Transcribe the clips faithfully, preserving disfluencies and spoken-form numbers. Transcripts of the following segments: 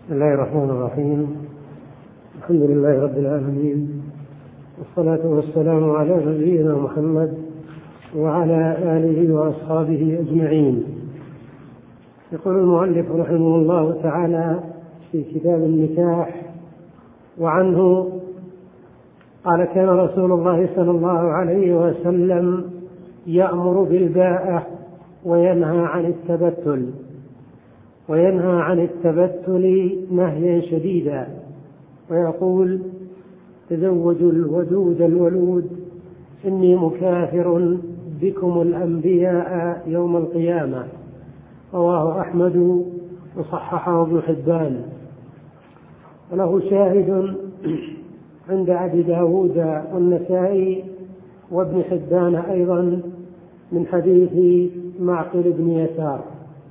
بسم الله الرحمن الرحيم. الحمد لله رب العالمين، والصلاة والسلام على نبينا محمد وعلى آله وأصحابه أجمعين. يقول المؤلف رحمه الله تعالى في كتاب النكاح وعنه قال: كان رسول الله صلى الله عليه وسلم يأمر بالباءة وينهى عن التبتل وينهى عن التبتل نهيا شديدا، ويقول: تزوجوا الودود الولود إني مكافر بكم الأنبياء يوم القيامة. رواه أحمد وصححه ابن حبان، وله شاهد عند أبي داود والنسائي وابن حبان أيضا من حديث معقل بن يسار.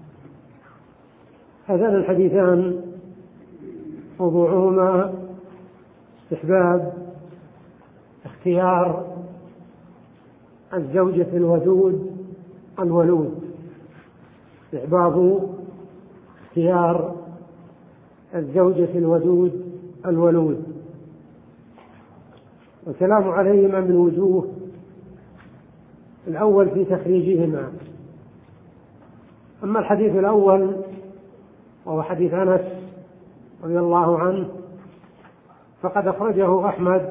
هذان الحديثان موضوعهما استحباب اختيار الزوجة الودود الولود، استحباب اختيار الزوجة الودود الولود، والكلام عليهما من وجوه. الأول في تخريجهما. أما الحديث الأول وهو حديث أنس رضي الله عنه فقد أخرجه أحمد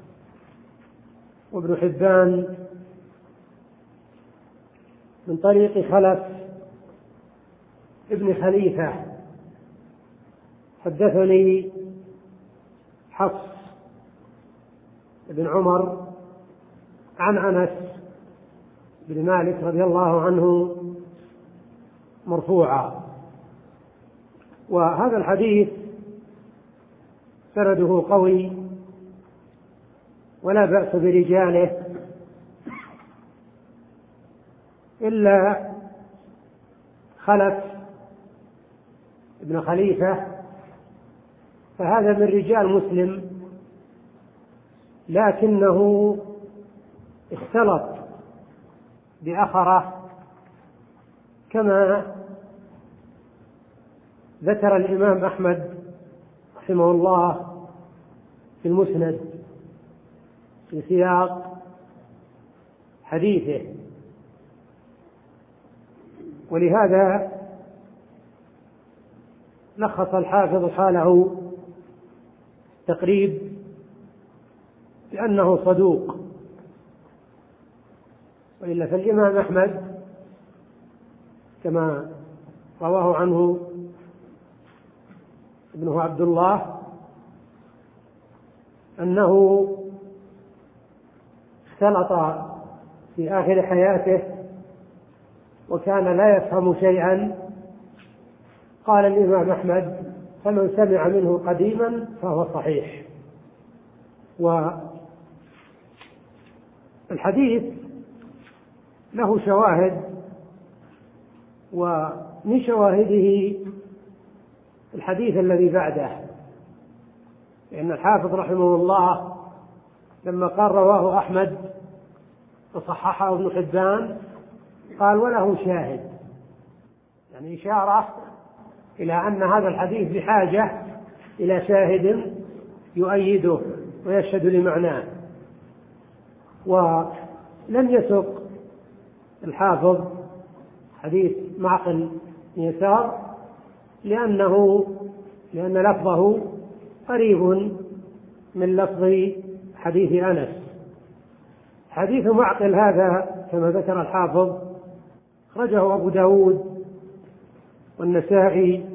وابن حبان من طريق خلف ابن خليفة. حدثني حفص بن عمر عن أنس بن مالك رضي الله عنه مرفوعا، وهذا الحديث سنده قوي ولا بأس برجاله، إلا خلف ابن خليفة فهذا من رجال مسلم، لكنه اختلط بأخره كما ذكر الإمام أحمد رحمه الله في المسند في سياق حديثه. ولهذا لخص الحافظ حاله تقريب بأنه صدوق، وإلا فالإمام أحمد كما رواه عنه ابنه عبد الله أنه اختلط في آخر حياته وكان لا يفهم شيئا. قال الإمام أحمد: فمن سمع منه قديما فهو صحيح. والحديث له شواهد، ومن شواهده الحديث الذي بعده، لأن الحافظ رحمه الله لما قال رواه أحمد وصححه ابن حبان قال: وله شاهد، يعني إشارة إلى أن هذا الحديث بحاجة إلى شاهد يؤيده ويشهد لمعناه. ولم يسق الحافظ حديث معقل يسار لأنه لأن لفظه قريب من لفظ حديث أنس. حديث معقل هذا كما ذكر الحافظ أخرجه أبو داود والنسائي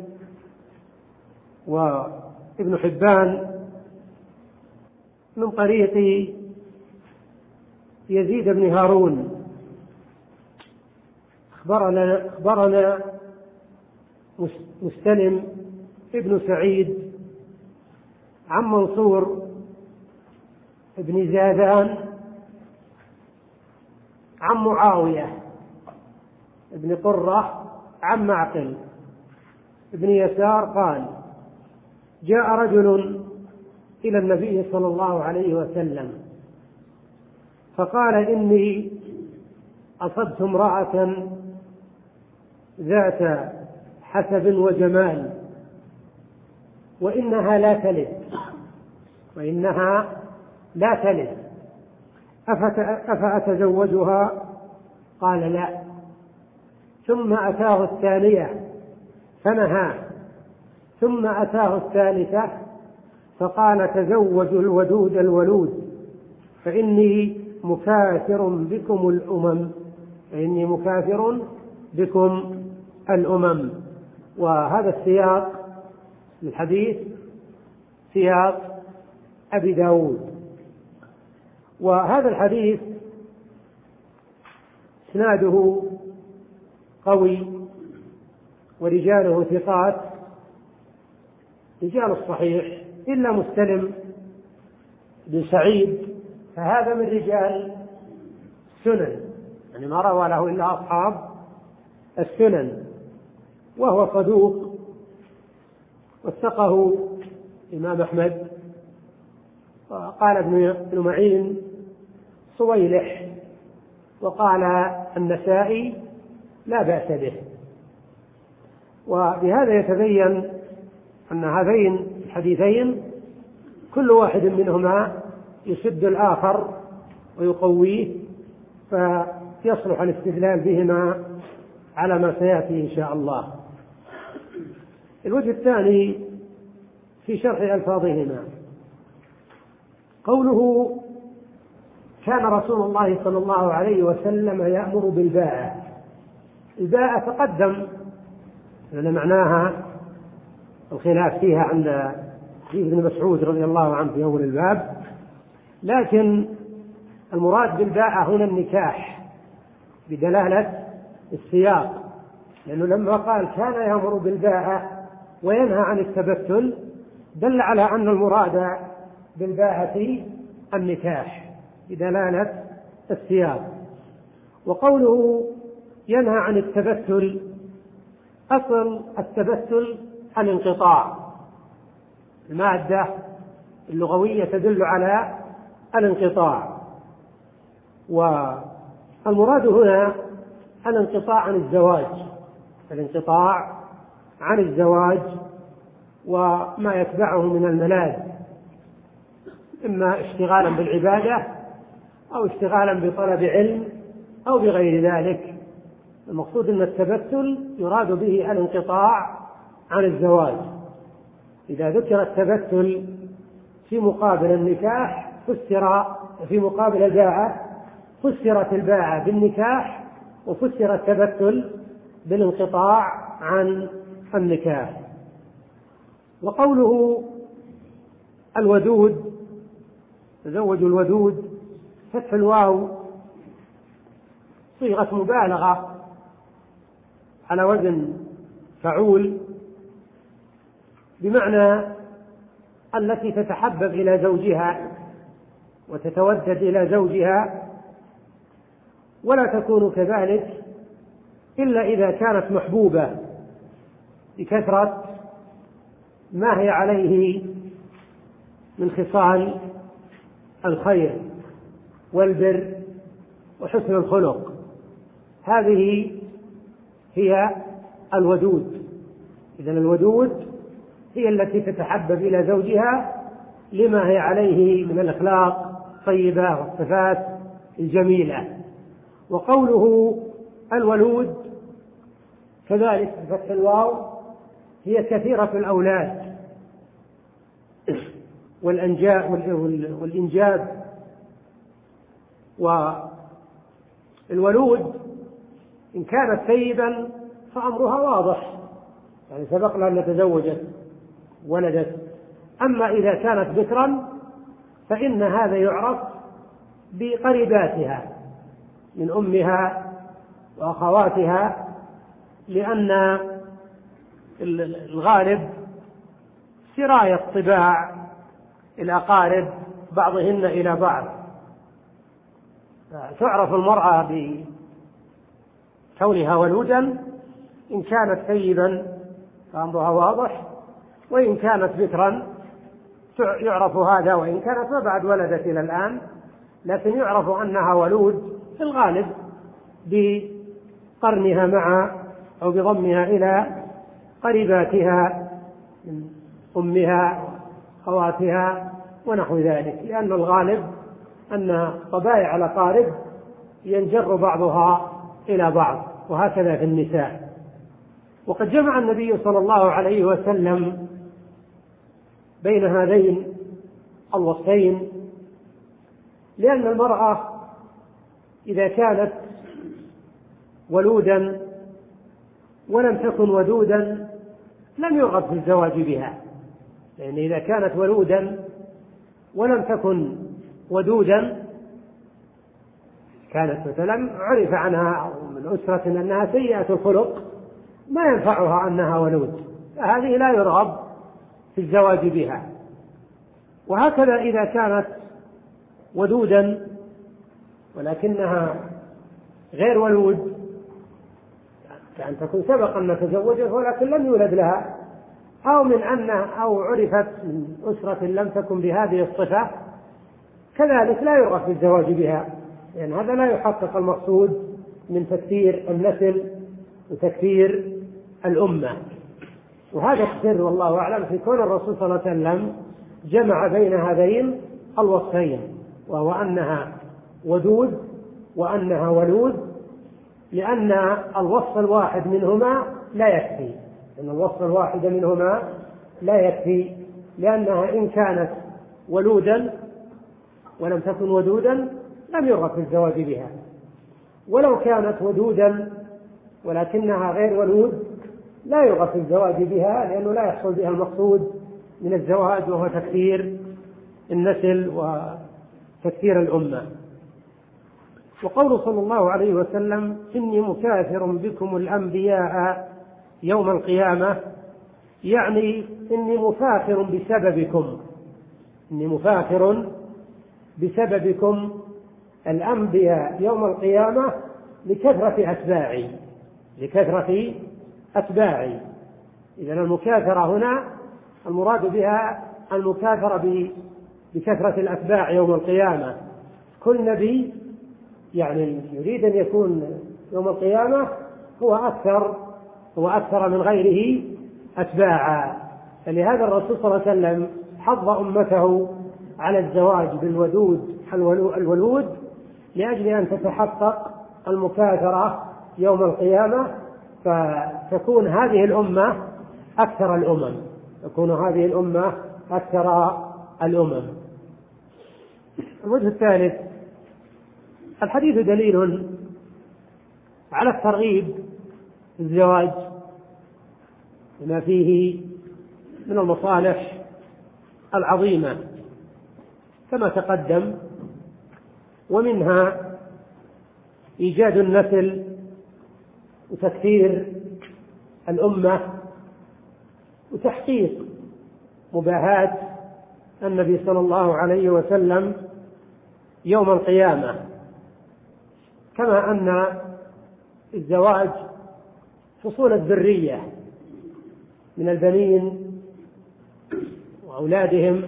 وابن حبان من طريق يزيد بن هارون. أخبرنا, أخبرنا مستلم ابن سعيد عن منصور ابن زادان عن معاوية ابن قرة عن معقل ابن يسار قال: جاء رجل إلى النبي صلى الله عليه وسلم فقال: إني أصبت امرأة ذات حسب وجمال وإنها لا تلد وإنها لا تلد أفأتزوجها؟ قال لا. ثم أتاه الثانية فنهاه، ثم أتاه الثالثة فقال تزوج الودود الولود فإني مكاثر بكم الأمم فإني مكاثر بكم الأمم. وهذا السياق للحديث سياق أبي داود. وهذا الحديث إسناده قوي ورجاله ثقات رجال الصحيح إلا مسلم بن سعيد، فهذا من رجال السنن، يعني ما روى له إلا أصحاب السنن، وهو صدوق وثقه الإمام أحمد. وقال ابن معين صويلح، وقال النسائي لا بأس به. وبهذا يتبين أن هذين الحديثين كل واحد منهما يسد الآخر ويقويه، فيصلح الاستدلال بهما على ما سيأتي إن شاء الله. الوجه الثاني في شرح ألفاظهما قوله كان رسول الله صلى الله عليه وسلم يأمر بالباعة. الباعة تقدم لأن معناها الخلاف فيها عند حديث ابن مسعود رضي الله عنه في أول الباب، لكن المراد بالباعة هنا النكاح بدلالة السياق، لأنه لما قال كان يأمر بالباعة وينهى عن التبتل دل على أن المراد بالباعة النكاح بدلالة السياق. وقوله ينهى عن التبتل، أصل التبتل الانقطاع، المادة اللغوية تدل على الانقطاع، والمراد هنا الانقطاع عن الزواج، الانقطاع عن الزواج وما يتبعه من الملاذ، إما اشتغالا بالعبادة أو اشتغالا بطلب علم أو بغير ذلك. المقصود أن التبتل يراد به الانقطاع عن الزواج. إذا ذكر التبتل في مقابل النكاح فسر في مقابل الباعة فسرت الباعة بالنكاح، وفسر التبتل بالانقطاع عن النكاح. وقوله الودود تزوج الودود، فتح الواو صيغة مبالغة على وزن فعول، بمعنى التي تتحبب إلى زوجها وتتودد إلى زوجها، ولا تكون كذلك إلا إذا كانت محبوبة بكثرة ما هي عليه من خصال الخير والبر وحسن الخلق. هذه هي الودود. إذن الودود هي التي تتحبب إلى زوجها لما هي عليه من الأخلاق الطيبة والصفات الجميلة. وقوله الولود كذلك بفتح الواو هي كثيرة الأولاد والإنجاب. والولود إن كانت ثيبا فأمرها واضح، يعني سبق لها أن تزوجت ولدت. أما إذا كانت بكرا فإن هذا يعرف بقريباتها من أمها وأخواتها، لأن الغالب سراية طباع الأقارب بعضهن إلى بعض، تعرف المرأة بكونها ولودا. إن كانت ثيبا فأمرها واضح، وإن كانت بكرا يعرف هذا، وإن كانت ما بعد ولدت إلى الآن لكن يعرف أنها ولود في الغالب بقرنها مع أو بضمها إلى قريباتها من أمها خواتها ونحو ذلك، لأن الغالب أن طبائع الأقارب ينجر بعضها إلى بعض، وهكذا في النساء. وقد جمع النبي صلى الله عليه وسلم بين هذين الوصفين، لأن المرأة إذا كانت ولودا ولم تكن ودودا لم يرغب في الزواج بها، يعني إذا كانت ولودا ولم تكن ودودا، كانت مثلا عرف عنها من أسرة أنها سيئة الخلق ما ينفعها أنها ولود، فهذه لا يرغب في الزواج بها. وهكذا إذا كانت ودودا ولكنها غير ولود، كأن تكون سبق أن تزوجت ولكن لم يولد لها، أو من أنها أو عرفت من أسرة لم تكن بهذه الصفة، كذلك لا يرغب في الزواج بها، لأن يعني هذا لا يحقق المقصود من تكثير النسل وتكثير الأمة. وهذا السر والله أعلم في كون الرسول صلى الله عليه وسلم جمع بين هذين الوصفين، وهو أنها ودود وأنها ولود، لأن الوصف الواحد منهما لا يكفي، أن الوصف الواحد منهما لا يكفي، لأنها إن كانت ولودا ولم تكن ودودا لم يرغب في الزواج بها، ولو كانت ودودا ولكنها غير ولود لا يرغب في الزواج بها، لأنه لا يحصل بها المقصود من الزواج وهو تكثير النسل وتكثير الأمة. وقول صلى الله عليه وسلم إني مكاثر بكم الأنبياء يوم القيامة، يعني إني مفاخر بسببكم، إني مفاخر بسببكم الأنبياء يوم القيامة لكثرة أتباعي، لكثرة أتباعي. إذن المكاثرة هنا المراد بها المكاثرة بكثرة الأتباع يوم القيامة. كل نبي يعني يريد أن يكون يوم القيامة هو أكثر هو أكثر من غيره أتباعا، فلهذا الرسول صلى الله عليه وسلم حض أمته على الزواج بالودود الولود لأجل أن تتحقق المكاثرة يوم القيامة، فتكون هذه الأمة أكثر الأمم تكون هذه الأمة أكثر الأمم. الوجه الثالث: الحديث دليل على الترغيب في الزواج بما فيه من المصالح العظيمة كما تقدم، ومنها إيجاد النسل وتكثير الأمة وتحقيق مباهاة النبي صلى الله عليه وسلم يوم القيامة، كما أن الزواج فصول الذرية من البنين وأولادهم،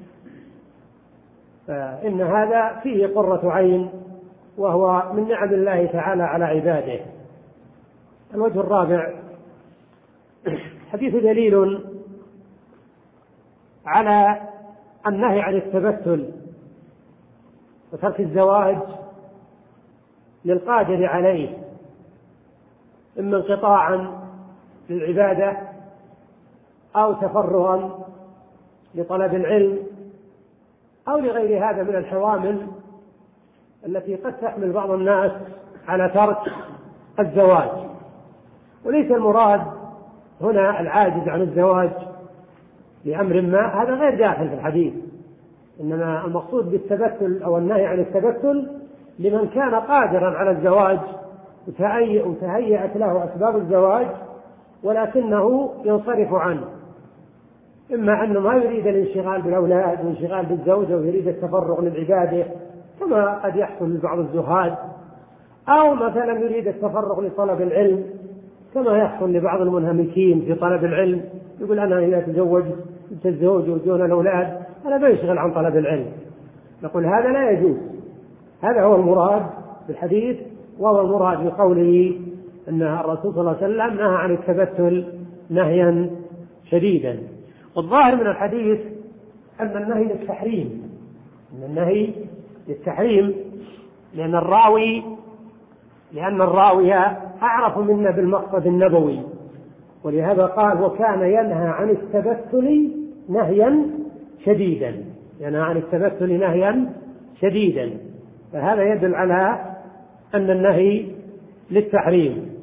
فإن هذا فيه قرة عين وهو من نعم الله تعالى على عباده. الوجه الرابع: حديث دليل على النهي عن التبتل وترك الزواج للقادر عليه، إما انقطاعا للعبادة أو تفرغا لطلب العلم أو لغير هذا من الحوامل التي قد تحمل بعض الناس على ترك الزواج. وليس المراد هنا العاجز عن الزواج لأمر ما، هذا غير داخل في الحديث، إنما المقصود بالتبتل أو النهي عن التبتل لمن كان قادرا على الزواج وتهيأت له أسباب الزواج ولكنه ينصرف عنه، إما أنه ما يريد الانشغال بالأولاد والانشغال بالزوجة ويريد التفرغ للعبادة كما قد يحصل لبعض الزهاد، أو مثلا يريد التفرغ لطلب العلم كما يحصل لبعض المنهمكين في طلب العلم، يقول أنا إذا تزوج تتزوج وجون الأولاد أنا بيشغل عن طلب العلم. نقول هذا لا يجوز، هذا هو المراد بالحديث، وهو المراد بقوله أن الرسول صلى الله عليه وسلم نهى عن التبتل نهيا شديدا. والظاهر من الحديث أن النهي للتحريم، أن النهي للتحريم لأن الراوي لأن الراوي أعرف منا بالمقصد النبوي، ولهذا قال وكان ينهى عن التبتل نهيا شديدا، ينهى عن التبتل نهيا شديدا، فهذا يدل على أن النهي للتحريم.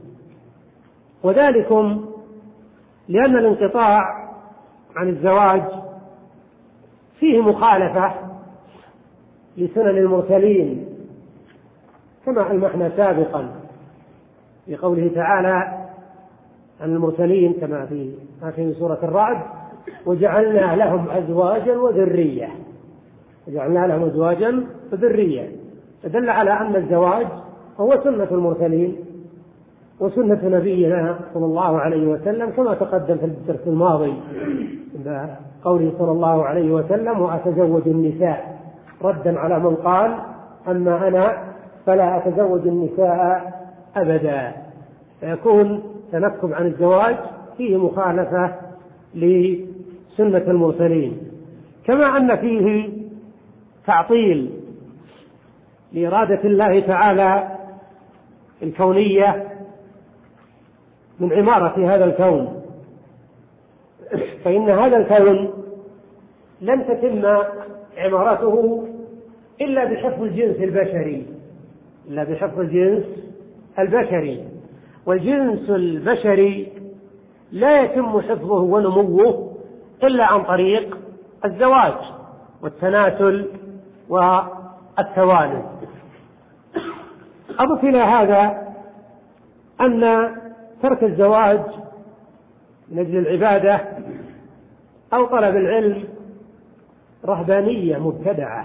وذلكم لأن الانقطاع عن الزواج فيه مخالفة لسنن المرسلين كما ألمحنا سابقا في قوله تعالى عن المرسلين كما في آخر سورة الرعد وجعلنا لهم أزواجا وذرية، وجعلنا لهم أزواجا وذرية، فدل على أن الزواج هو سنة المرسلين وسنة نبينا صلى الله عليه وسلم كما تقدم في الدرس الماضي قوله صلى الله عليه وسلم وأتزوج النساء، ردا على من قال أما أنا فلا أتزوج النساء أبدا، فيكون تنكب عن الزواج فيه مخالفة لسنة المرسلين، كما أن فيه تعطيل لإرادة الله تعالى الكونية من عمارة هذا الكون، فإن هذا الكون لن تتم عمارته إلا بحفظ الجنس البشري إلا بحفظ الجنس البشري والجنس البشري لا يتم حفظه ونموه إلا عن طريق الزواج والتناسل والتوالد. أضف إلى هذا أن ترك الزواج من أجل العبادة أو طلب العلم رهبانية مبتدعة،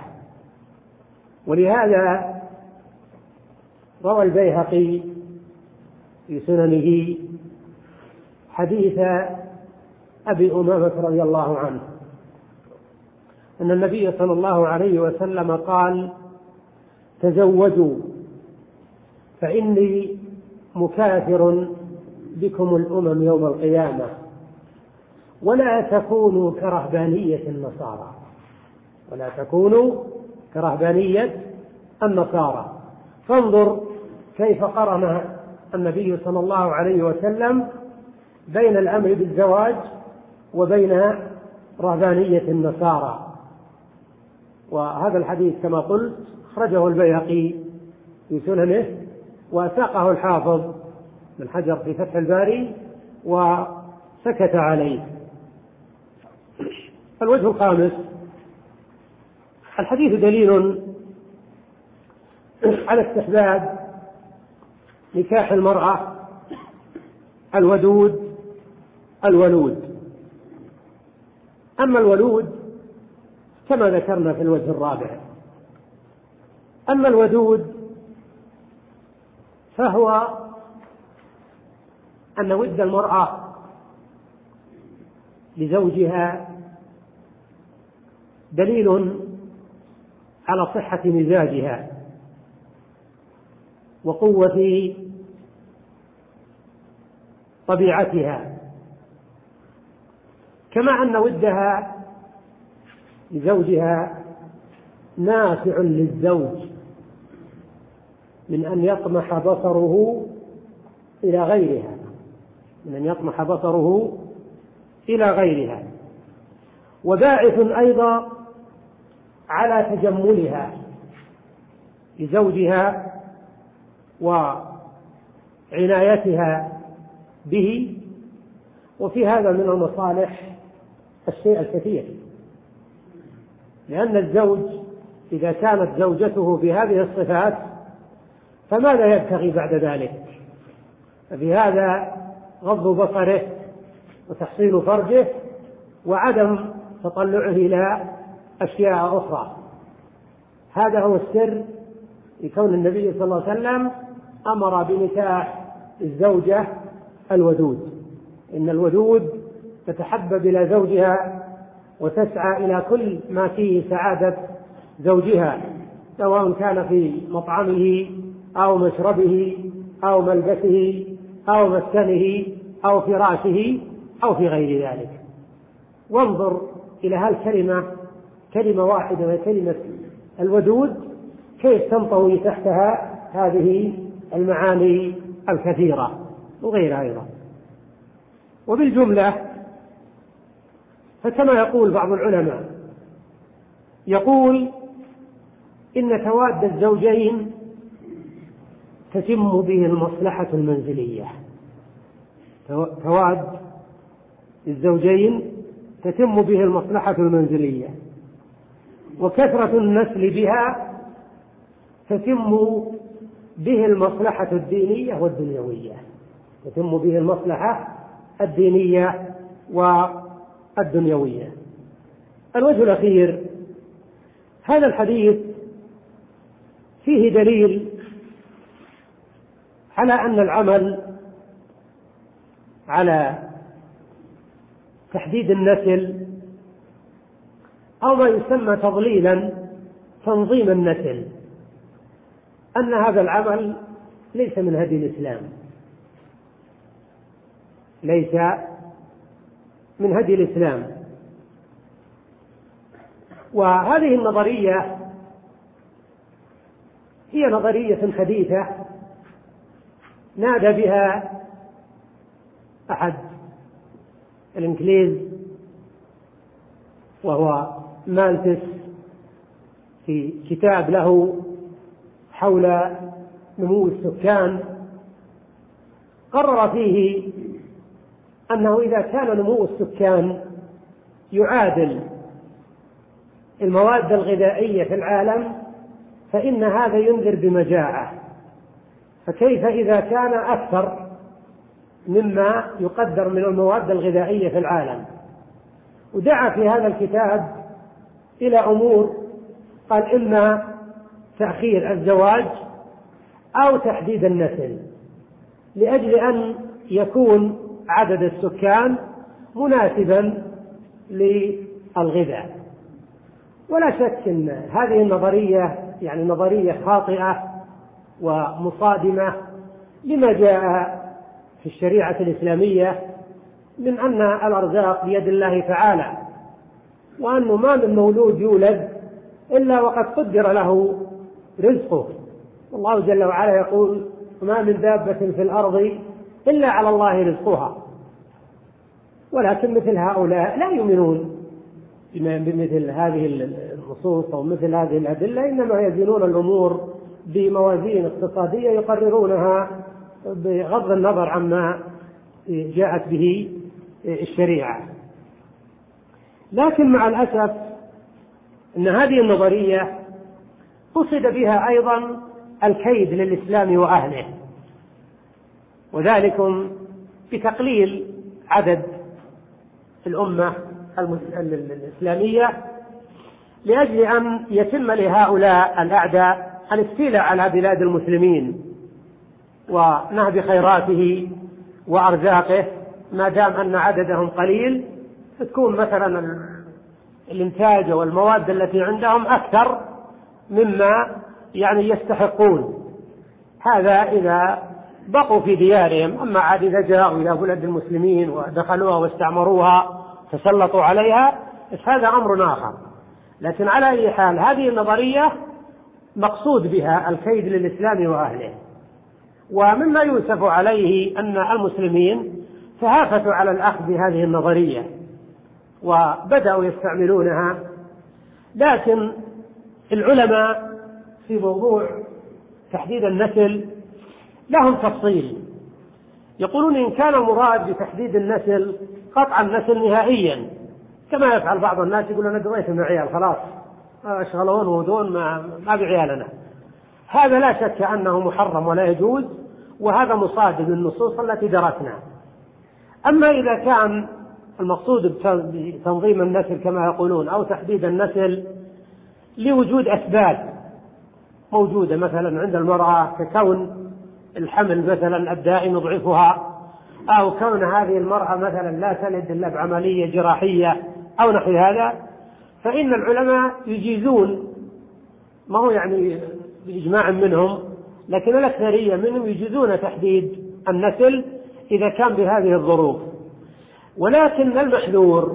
ولهذا روى البيهقي في سننه حديث أبي أمامة رضي الله عنه أن النبي صلى الله عليه وسلم قال تزوجوا فإني مكاثر بكم الأمم يوم القيامة ولا تكونوا كرهبانية النصارى ولا تكونوا كرهبانية النصارى. فانظر كيف قرن النبي صلى الله عليه وسلم بين الأمر بالزواج وبين رهبانية النصارى. وهذا الحديث كما قلت أخرجه البيهقي في سننه وساقه الحافظ بن حجر في فتح الباري وسكت عليه. الوجه الخامس الحديث دليل على استحباب نكاح المرأة الودود الولود. أما الولود كما ذكرنا في الوجه الرابع، أما الودود فهو أن ود المرأة لزوجها دليل على صحة مزاجها وقوة طبيعتها، كما أن ودها لزوجها نافع للزوج من أن يطمح بصره إلى غيرها من أن يطمح بصره إلى غيرها وباعث أيضا على تجملها لزوجها وعنايتها به. وفي هذا من المصالح الشيء الكثير، لأن الزوج إذا كانت زوجته بهذه الصفات فماذا يبتغي بعد ذلك؟ ففي هذا غض بصره وتحصين فرجه وعدم تطلعه إلى أشياء أخرى. هذا هو السر لكون النبي صلى الله عليه وسلم أمر بنكاح الزوجة الودود. إن الودود تتحبب إلى زوجها وتسعى إلى كل ما فيه سعادة زوجها، سواء كان في مطعمه أو مشربه أو ملبسه أو مسكنه أو فراشه أو في غير ذلك. وانظر إلى هالكلمة، كلمة واحدة وهي كلمة الودود، كيف تنطوي تحتها هذه المعاني الكثيرة وغيرها أيضا. وبالجملة فكما يقول بعض العلماء، يقول إن تواد الزوجين تتم به المصلحة المنزلية. تواد الزوجين تتم به المصلحة المنزلية، وكثرة النسل بها تتم به المصلحة الدينية والدنيوية. تتم به المصلحة الدينية والدنيوية. الوجه الأخير، هذا الحديث فيه دليل على أن العمل على تحديد النسل أو ما يسمى تضليلا تنظيم النسل، أن هذا العمل ليس من هدي الإسلام، ليس من هدي الإسلام. وهذه النظرية هي نظرية حديثة نادى بها أحد الإنجليز وهو مالتس في كتاب له حول نمو السكان، قرر فيه أنه إذا كان نمو السكان يعادل المواد الغذائية في العالم فإن هذا ينذر بمجاعة، فكيف إذا كان أكثر مما يقدر من المواد الغذائية في العالم. ودعا في هذا الكتاب إلى أمور، قال إما تأخير الزواج أو تحديد النسل لأجل أن يكون عدد السكان مناسبا للغذاء. ولا شك أن هذه النظرية يعني نظرية خاطئة ومصادمة لما جاء في الشريعة الإسلامية من أن الأرزاق بيد الله تعالى، وأنه ما من مولود يولد إلا وقد قدر له رزقه. الله جل وعلا يقول: وما من دابة في الأرض إلا على الله رزقها. ولكن مثل هؤلاء لا يؤمنون بمثل هذه النصوص أو مثل هذه الأدلة، إنما يزنون الأمور بموازين اقتصادية يقررونها بغض النظر عما جاءت به الشريعة. لكن مع الأسف أن هذه النظرية قصد بها أيضا الكيد للإسلام وأهله، وذلكم بتقليل عدد الأمة الإسلامية لأجل أن يتم لهؤلاء الأعداء الاستيلاء على بلاد المسلمين ونهب خيراته وأرزاقه ما دام أن عددهم قليل، فتكون مثلا الإنتاج والمواد التي عندهم أكثر مما يعني يستحقون. هذا إذا بقوا في ديارهم، أما عاد إذا جاءوا إلى بلاد المسلمين ودخلوها واستعمروها تسلطوا عليها هذا أمر آخر. لكن على أي حال هذه النظرية مقصود بها الكيد للإسلام وأهله. ومما يوسف عليه أن المسلمين تهافتوا على الأخذ بهذه النظرية وبدأوا يستعملونها. لكن العلماء في موضوع تحديد النسل لهم تفصيل، يقولون إن كان المراد بتحديد النسل قطع النسل نهائيا كما يفعل بعض الناس، يقول أنا قضيت من عيال خلاص أشغلون ودون ما, ما بعيالنا، هذا لا شك أنه محرم ولا يجوز، وهذا مصادم للنصوص التي درسنا. أما إذا كان المقصود بتنظيم النسل كما يقولون أو تحديد النسل لوجود أسباب موجودة مثلا عند المرأة ككون الحمل مثلا الدائم يضعفها، أو كون هذه المرأة مثلا لا تلد إلا بعملية جراحية أو نحو هذا، فإن العلماء يجيزون، ما هو يعني بإجماع منهم لكن الأكثرية منهم يجيزون تحديد النسل إذا كان بهذه الظروف. ولكن المحذور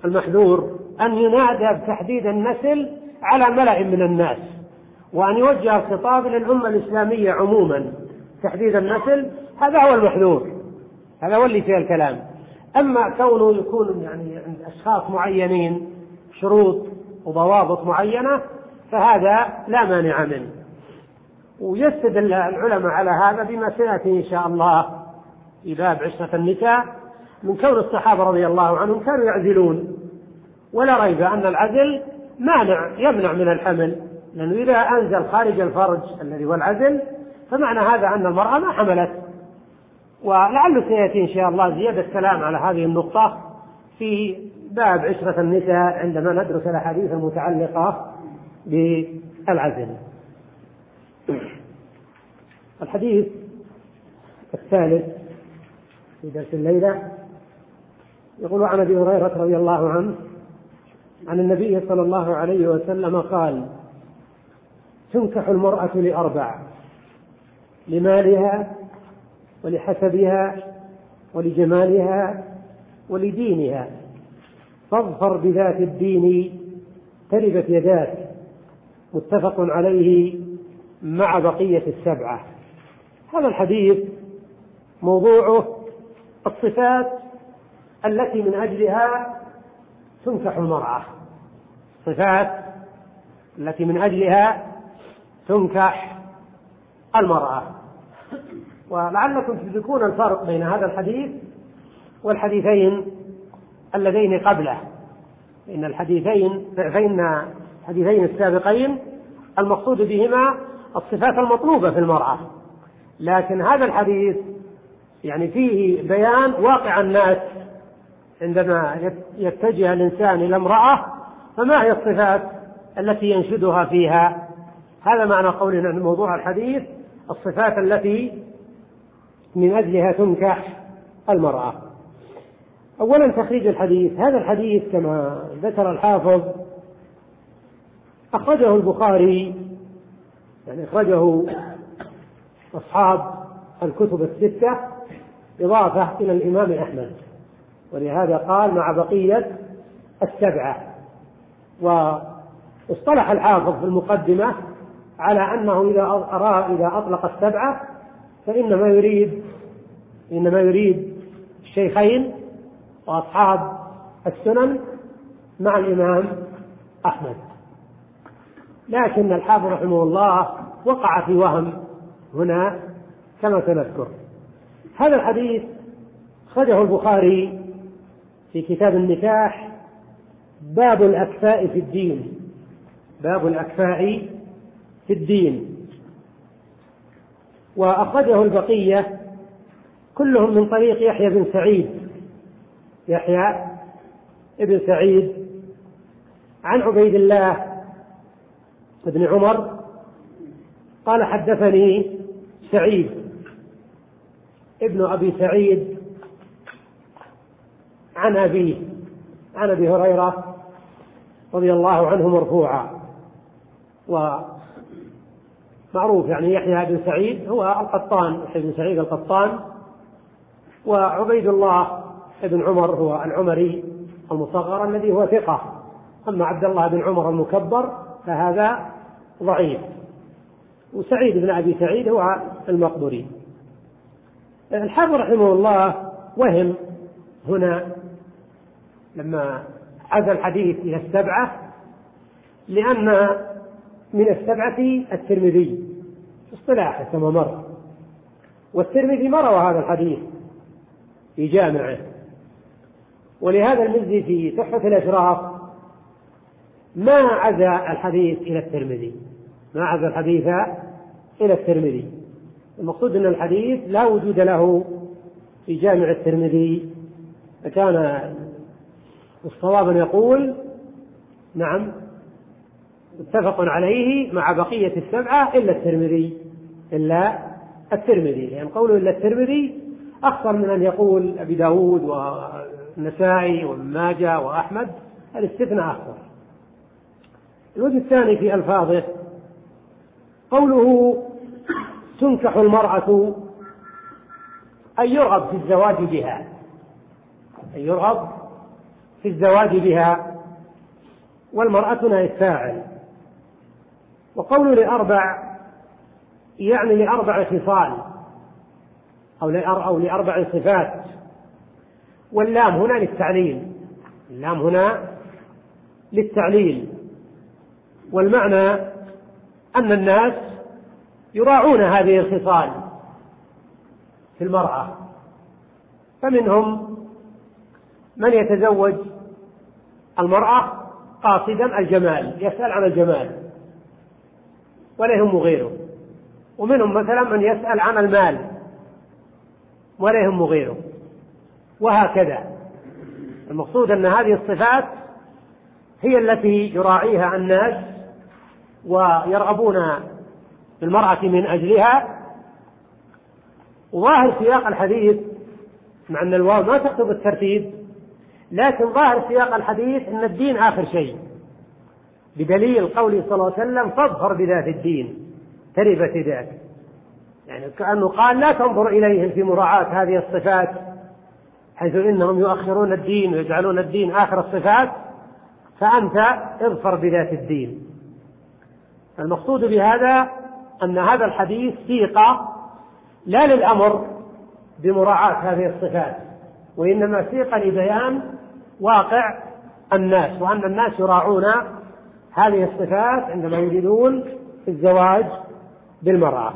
المحذور أن ينادى بتحديد النسل على ملأ من الناس، وأن يوجه الخطاب للأمة الإسلامية عموما. تحديد النسل هذا هو المحذور، هذا هو اللي فيه الكلام. أما كونه يكون يعني عند أشخاص معينين شروط وضوابط معينة فهذا لا مانع منه. ويسد العلماء على هذا بما سيأتي إن شاء الله في باب عشرة النساء، من كون الصحابة رضي الله عنهم كانوا يعزلون، ولا ريب أن العزل مانع يمنع من الحمل، لأنه إذا أنزل خارج الفرج الذي هو العزل فمعنى هذا أن المرأة ما حملت. ولعله سيأتي إن شاء الله زيادة كلام على هذه النقطة في باب عشرة النساء عندما ندرس الأحاديث المتعلقة بالعزل. الحديث الثالث في درس الليلة يقول عن أبي هريرة رضي الله عنه عن النبي صلى الله عليه وسلم قال: تنكح المرأة لأربع: لمالها ولحسبها ولجمالها ولدينها، فاظفر بذات الدين تربت يداك. متفق عليه مع بقية السبعة. هذا الحديث موضوعه الصفات التي من أجلها تنكح المرأة، الصفات التي من أجلها تنكح المرأة. ولعلكم تدركون الفرق بين هذا الحديث والحديثين اللذين قبله، إن الحديثين فإن الحديثين السابقين المقصود بهما الصفات المطلوبة في المرأة، لكن هذا الحديث يعني فيه بيان واقع الناس عندما يتجه الإنسان إلى امرأة فما هي الصفات التي ينشدها فيها. هذا معنى قولنا أن موضوع الحديث الصفات التي من أجلها تنكح المرأة. أولا تخريج الحديث. هذا الحديث كما ذكر الحافظ أخرجه البخاري، يعني أخرجه أصحاب الكتب الستة إضافة إلى الإمام أحمد، ولهذا قال مع بقية السبعة. واصطلح الحافظ في المقدمة على أنه إذا أرى إذا أطلق السبعة فإنما يريد إنما يريد الشيخين وأصحاب السنن مع الإمام أحمد. لكن الحافظ رحمه الله وقع في وهم هنا كما سنذكر. هذا الحديث خرجه البخاري في كتاب النكاح باب الأكفاء في الدين، باب الأكفاء في الدين. وأخرجه البقية كلهم من طريق يحيى بن سعيد، يحيى بن سعيد عن عبيد الله بن عمر قال: حدثني سعيد ابن أبي سعيد عن أبيه عن أبي هريرة رضي الله عنه مرفوعا. ومعروف يعني يحيى بن سعيد هو القطان، يحيى بن سعيد القطان، وعبيد الله بن عمر هو العمري المصغر الذي هو ثقة. أما عبد الله بن عمر المكبر فهذا ضعيف، وسعيد بن أبي سعيد هو المقبري. الحافظ رحمه الله وهم هنا لما عزى الحديث إلى السبعة، لأن من السبعة الترمذي اصطلاحا كما مر، والترمذي ما روى هذا الحديث في جامعه، ولهذا المزي في تحفة الأشراف ما عزى الحديث إلى الترمذي، ما عزى الحديث إلى الترمذي. المقصود أن الحديث لا وجود له في جامع الترمذي، فكان الصواب أن يقول نعم متفق عليه مع بقية السبعة إلا الترمذي، إلا الترمذي، لأن قوله إلا الترمذي أخطر من أن يقول أبي داود والنسائي وابن ماجه وأحمد، الاستثناء أخطر. الوجه الثاني في ألفاظه قوله تنكح المرأة أن يرغب في الزواج بها، أن يرغب في الزواج بها، والمرأة نائب فاعل. وقول لأربع يعني لأربع خصال أو لأربع صفات، واللام هنا للتعليل، اللام هنا للتعليل، والمعنى أن الناس يراعون هذه الخصال في المرأة، فمنهم من يتزوج المرأة قاصدا الجمال، يسأل عن الجمال ولا يهم غيره، ومنهم مثلا من يسأل عن المال ولا يهم غيره، وهكذا. المقصود أن هذه الصفات هي التي يراعيها الناس ويرغبون بالمرأة من أجلها. وظاهر سياق الحديث، مع أن الواو ما تقتضي الترتيب، لكن ظاهر سياق الحديث أن الدين آخر شيء، بدليل قوله صلى الله عليه وسلم فاظفر بذات الدين تربت يداك، يعني كأنه قال لا تنظر إليهم في مراعاة هذه الصفات، حيث إنهم يؤخرون الدين ويجعلون الدين آخر الصفات، فأنت اظفر بذات الدين. المقصود بهذا أن هذا الحديث سيق لا للأمر بمراعاة هذه الصفات، وإنما سيق لبيان واقع الناس، وأن الناس يراعون هذه الصفات عندما يريدون الزواج بالمرأة.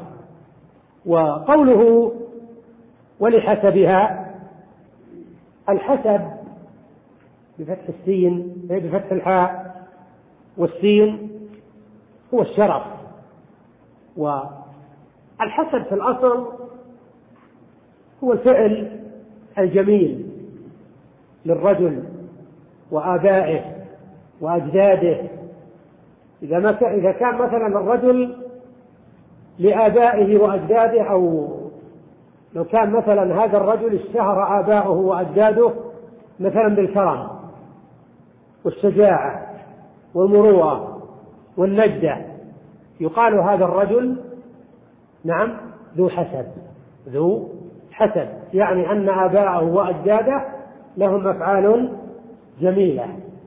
وقوله ولحسبها، الحسب بفتح السين بفتح الحاء والسين هو الشرف. والحسب في الأصل هو الفعل الجميل للرجل وآبائه وأجداده. إذا ما كان إذا كان مثلا الرجل لآبائه وأجداده، أو لو كان مثلا هذا الرجل اشتهر آباؤه وأجداده مثلا بالكرم والشجاعة والمروءة والنجدة، يقال هذا الرجل نعم ذو حسب، ذو حسب، يعني أن آباءه وأجداده لهم أفعال جميلة.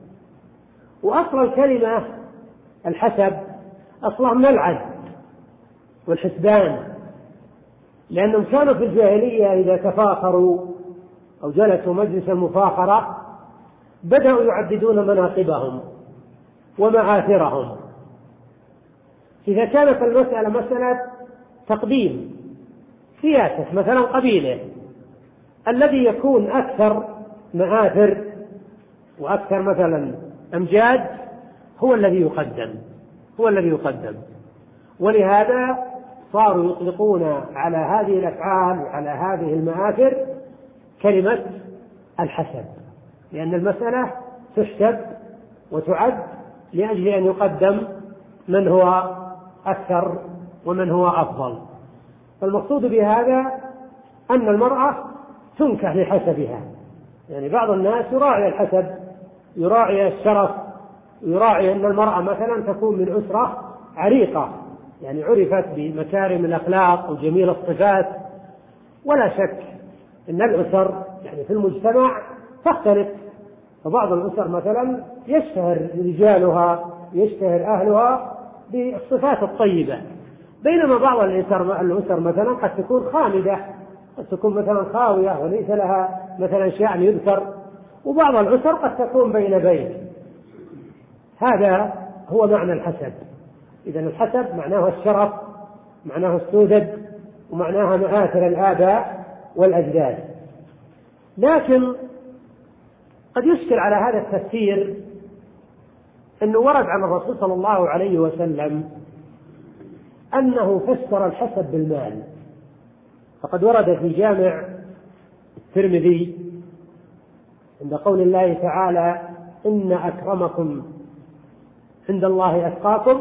وأصل الكلمة الحسب أصلها من العد والحسبان، لأنهم كانوا في الجاهلية إذا تفاخروا أو جلسوا مجلس المفاخرة بدأوا يعددون مناقبهم ومآثرهم. إذا كانت المسألة مسألة تقديم سياسة مثلا قبيلة، الذي يكون أكثر مآثر وأكثر مثلا أمجاد هو الذي يقدم هو الذي يقدم ولهذا صاروا يطلقون على هذه الأفعال وعلى هذه المآثر كلمة الحسب، لأن المسألة تحسب وتعد لأجل أن يقدم من هو أكثر ومن هو أفضل. فالمقصود بهذا أن المرأة تنكح لحسبها، يعني بعض الناس يراعي الحسب، يراعي الشرف، يراعي أن المرأة مثلا تكون من أسرة عريقة، يعني عرفت بمكارم الأخلاق وجميل الصفات. ولا شك أن الأسر يعني في المجتمع تختلف، فبعض الأسر مثلا يشتهر رجالها يشتهر أهلها بالصفات الطيبة، بينما بعض الأسر مثلا قد تكون خامدة، قد تكون مثلا خاوية وليس لها مثلا شأن يذكر، وبعض الأسر قد تكون بين بين. هذا هو معنى الحسب. إذن الحسب معناه الشرف، معناه السودد، ومعناها مآثر الآباء والأجداد. لكن قد يشكل على هذا التفسير أنه ورد عن الرسول صلى الله عليه وسلم أنه فسر الحسب بالمال، فقد ورد في جامع الترمذي عند قول الله تعالى إن أكرمكم عند الله أتقاكم،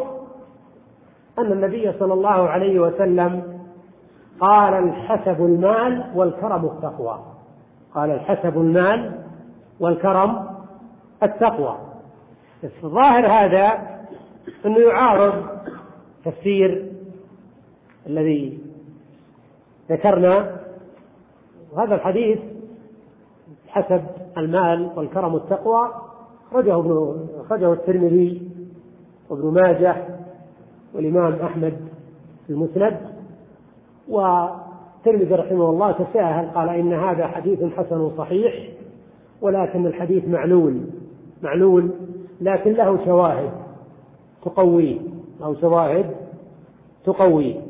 أن النبي صلى الله عليه وسلم قال الحسب المال والكرم التقوى، قال الحسب المال والكرم التقوى. الظاهر هذا أنه يعارض تفسير الذي ذكرنا، وهذا الحديث حسب المال والكرم والتقوى أخرجه ابن أخرجه الترمذي وابن ماجه والإمام أحمد في المسند. والترمذي رحمه الله تساهل قال إن هذا حديث حسن صحيح، ولكن الحديث معلول معلول لكن له شواهد تقويه أو شواهد تقويه.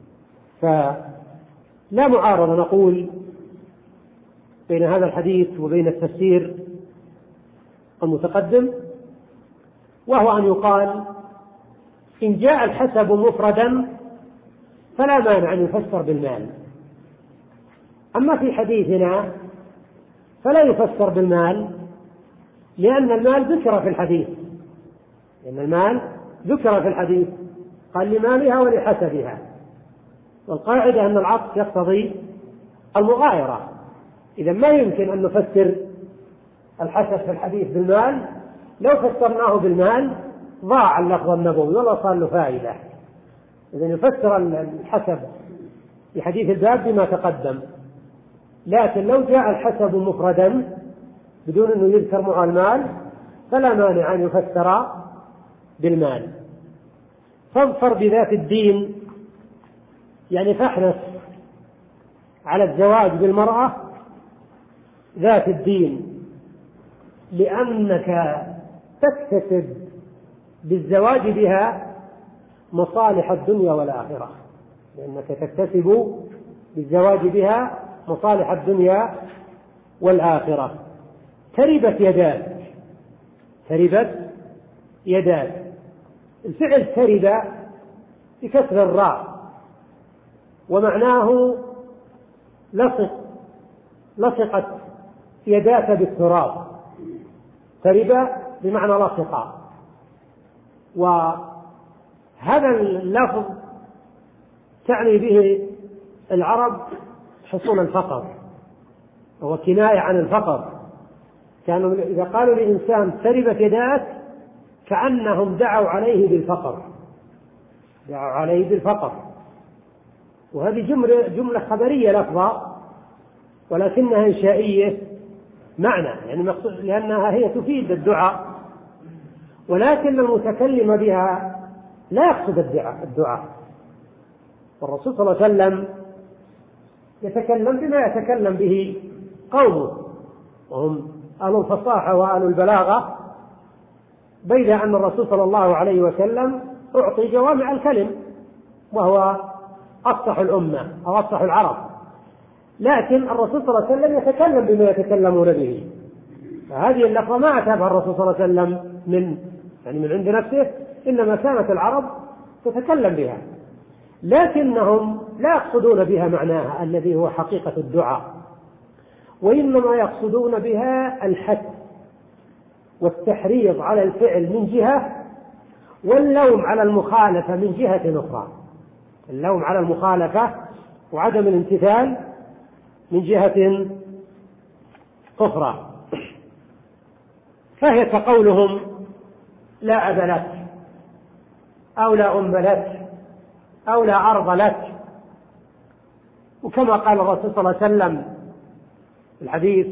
فلا معارضة نقول بين هذا الحديث وبين التفسير المتقدم، وهو أن يقال إن جاء الحسب مفردا فلا مانع أن يفسر بالمال. أما في حديثنا فلا يفسر بالمال، لأن المال ذكر في الحديث لأن المال ذكر في الحديث قال لمالها ولحسبها، والقاعدة أن العطف يقتضي المغايرة. إذا ما يمكن أن نفسر الحسب في الحديث بالمال، لو فسرناه بالمال ضاع اللفظ النبوي ولا صار له فائدة. إذا يفسر الحسب في حديث الباب بما تقدم، لكن لو جاء الحسب مفردا بدون أنه يذكر معه المال فلا مانع أن يفسر بالمال. فاظفر بذات الدين يعني فاحرص على الزواج بالمرأة ذات الدين، لأنك تكتسب بالزواج بها مصالح الدنيا والآخرة لأنك تكتسب بالزواج بها مصالح الدنيا والآخرة. تربت يداك تربت يداك الفعل ترب بكسر الراء، ومعناه لصق لصقت يداك بالتراب. ترب بمعنى لصق. وهذا اللفظ تعني به العرب حصول الفقر، وهو كناية عن الفقر. كانوا إذا قالوا لإنسان تربت يداك كأنهم دعوا عليه بالفقر دعوا عليه بالفقر. وهذه جملة, جملة خبرية لفظة ولكنها إنشائية معنى، يعني لأنها هي تفيد الدعاء، ولكن المتكلم بها لا يقصد الدعاء. والرسول صلى الله عليه وسلم يتكلم بما يتكلم به قومه وهم أهل الفصاحة وأهل البلاغة، بيد أن الرسول صلى الله عليه وسلم أعطي جوامع الكلم وهو أفصح الأمة أو أفصح العرب، لكن الرسول صلى الله عليه وسلم يتكلم بما يتكلمون به. فهذه اللفظة ما أتابها الرسول صلى الله عليه وسلم من يعني من عند نفسه، إنما كانت العرب تتكلم بها، لكنهم لا يقصدون بها معناها الذي هو حقيقة الدعاء، وإنما يقصدون بها الحث والتحريض على الفعل من جهة، واللوم على المخالفة من جهة أخرى. اللوم على المخالفة وعدم الامتثال من جهة أخرى. فهي كقولهم لا أب لك أو لا أم لك أو لا أرض لك. وكما قال الرسول صلى الله عليه وسلم في الحديث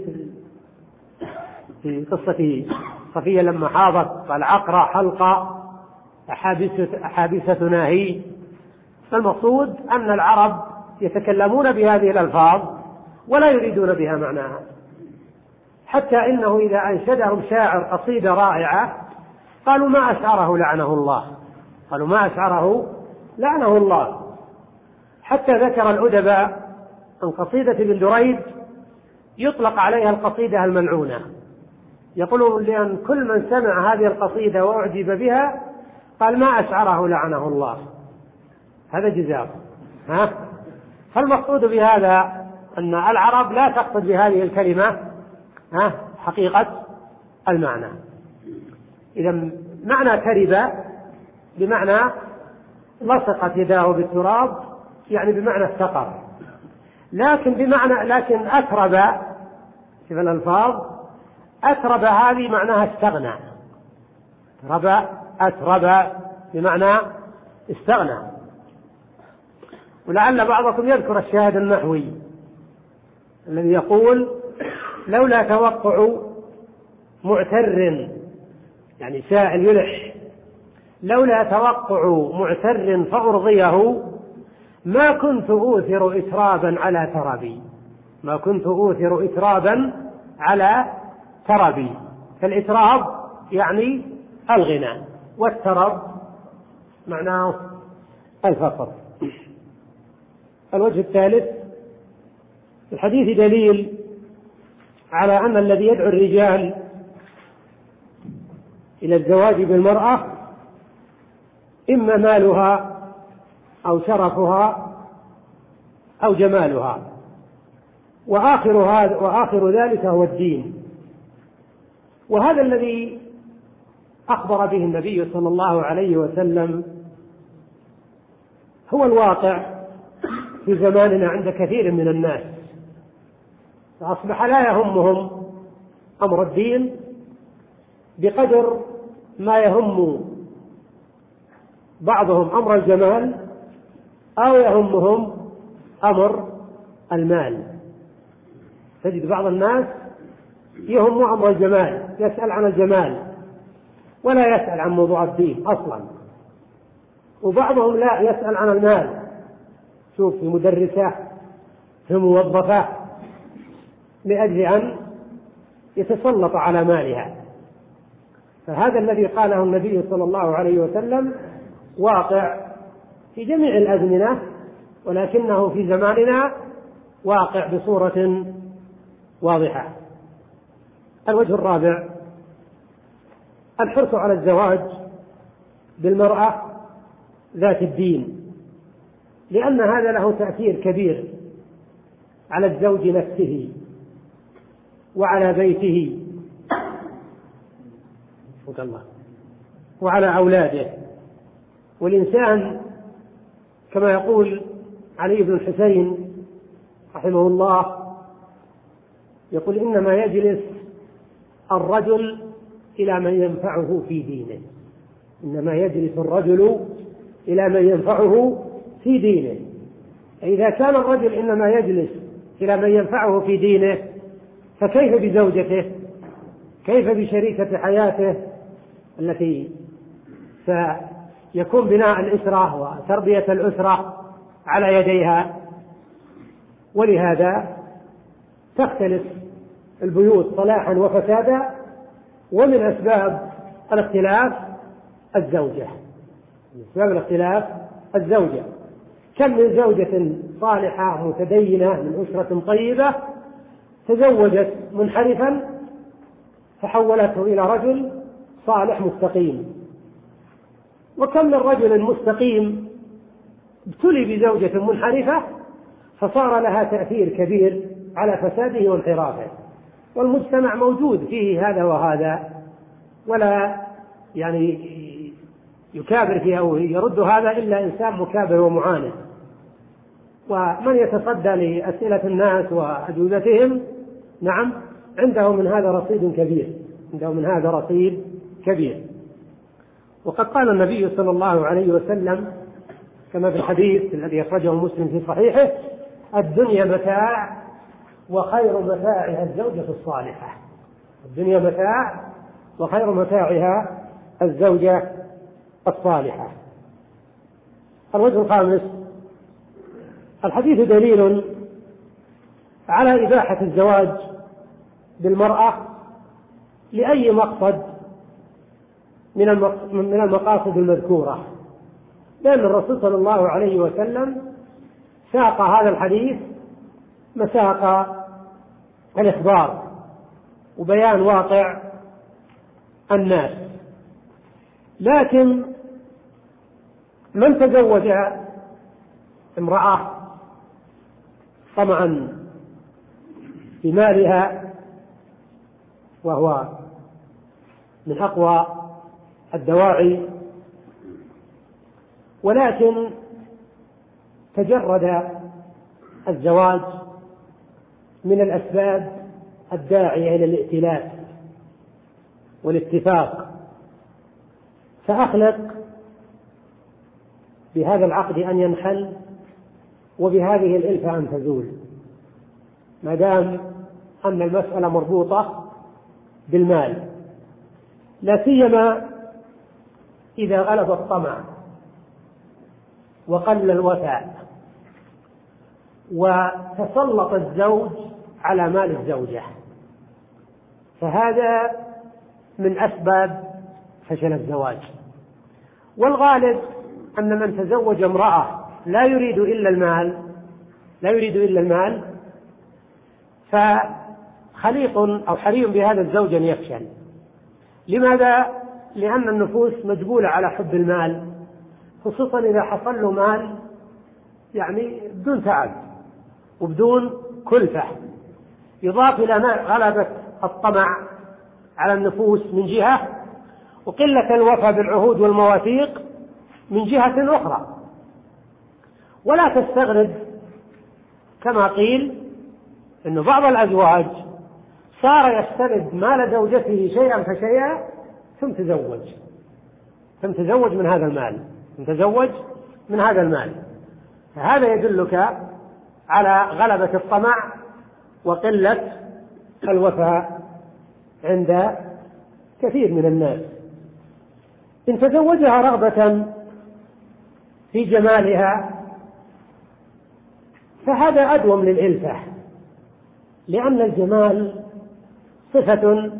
في قصة صفية لما حاضت قال عقرى حلقة أحابستنا هي. فالمقصود أن العرب يتكلمون بهذه الألفاظ ولا يريدون بها معناها، حتى إنه إذا أنشدهم شاعر قصيدة رائعة قالوا ما أشعره لعنه الله قالوا ما أشعره لعنه الله. حتى ذكر الأدباء عن قصيدة ابن دريد يطلق عليها القصيدة الملعونة، يقولون لأن كل من سمع هذه القصيدة وأعجب بها قال ما أشعره لعنه الله. هذا جزاء. ها؟ فالمقصود بهذا أن العرب لا تقصد بهذه الكلمة ها حقيقة المعنى. إذا معنى ترب بمعنى لصقت يداه بالتراب، يعني بمعنى افتقر، لكن بمعنى لكن أترب في الألفاظ أترب هذه معناها استغنى. أترب أترب بمعنى استغنى. ولعل بعضكم يذكر الشاهد النحوي الذي يقول لولا توقع معتر، يعني سائل يلح، لولا توقع معتر فأرضيه ما كنت أوثر إترابا على تربي، ما كنت أوثر إترابا على تربي. فالإتراب يعني الغنى، والترب معناه الفقر. الوجه الثالث: الحديث دليل على أن الذي يدعو الرجال إلى الزواج بالمرأة إما مالها أو شرفها أو جمالها، وآخر, هذا وآخر ذلك هو الدين. وهذا الذي أخبر به النبي صلى الله عليه وسلم هو الواقع في زماننا عند كثير من الناس، فأصبح لا يهمهم أمر الدين بقدر ما يهم بعضهم أمر الجمال أو يهمهم أمر المال. تجد بعض الناس يهم أمر الجمال، يسأل عن الجمال ولا يسأل عن موضوع الدين أصلا، وبعضهم لا يسأل عن المال. شوف، في مدرسة، في موظفة، لأجل أن يتسلط على مالها. فهذا الذي قاله النبي صلى الله عليه وسلم واقع في جميع الأزمنة، ولكنه في زماننا واقع بصورة واضحة. الوجه الرابع: الحرص على الزواج بالمرأة ذات الدين، لأن هذا له تأثير كبير على الزوج نفسه وعلى بيته وعلى أولاده. والإنسان كما يقول علي بن الحسين رحمه الله، يقول: إنما يجلس الرجل إلى من ينفعه في دينه، إنما يجلس الرجل إلى من ينفعه في دينه. إذا كان الرجل إنما يجلس إلى من ينفعه في دينه، فكيف بزوجته؟ كيف بشريكة حياته التي سيكون بناء الأسرة وتربية الأسرة على يديها؟ ولهذا تختلف البيوت صلاحا وفسادا، ومن أسباب الاختلاف الزوجة، من أسباب الاختلاف الزوجة. كم من زوجة صالحة متدينة من أسرة طيبة تزوجت منحرفا فحولته إلى رجل صالح مستقيم، وكم من رجل مستقيم ابتلي بزوجة منحرفة فصار لها تأثير كبير على فساده وانحرافه. والمجتمع موجود فيه هذا وهذا، ولا يعني يكابر فيها أو يرد هذا إلا إنسان مكابر ومعاند. ومن يتصدى لأسئلة الناس وأجوبتهم نعم عنده من هذا رصيد كبير، عنده من هذا رصيد كبير. وقد قال النبي صلى الله عليه وسلم كما في الحديث الذي أخرجه مسلم في صحيحه: الدنيا متاع وخير متاعها الزوجة الصالحة. الدنيا متاع وخير متاعها الزوجة الصالحة. الوجه الخامس: الحديث دليل على إباحة الزواج بالمرأة لأي مقصد من المقاصد المذكورة، لأن الرسول صلى الله عليه وسلم ساق هذا الحديث مساق الإخبار وبيان واقع الناس. لكن من تزوج امرأة طمعا في مالها، وهو من أقوى الدواعي، ولكن تجرد الزواج من الأسباب الداعية إلى الائتلاف والاتفاق، فأخلق بهذا العقد أن ينحل وبهذه الإلفة أن تزول، ما دام أن المسألة مربوطة بالمال، لا سيما إذا غلب الطمع وقل الوفاء وتسلط الزوج على مال الزوجة، فهذا من أسباب فشل الزواج. والغالب أن من تزوج امرأة لا يريد إلا المال لا يريد إلا المال فخليط أو حري بهذا الزوج أن يفشل. لماذا؟ لأن النفوس مجبولة على حب المال، خصوصا إذا حصل له مال يعني بدون تعب وبدون كلفة، يضاف إلى غلبة الطمع على النفوس من جهة، وقلة الوفاء بالعهود والمواثيق من جهة أخرى. ولا تستغرب كما قيل أن بعض الأزواج صار يستند مال زوجته شيئا فشيئا ثم تزوج ثم تزوج من هذا المال ثم تزوج من هذا المال فهذا يدلك على غلبة الطمع وقلة الوفاء عند كثير من الناس. إن تزوجها رغبة في جمالها فهذا أدوم للإلفة، لأن الجمال صفة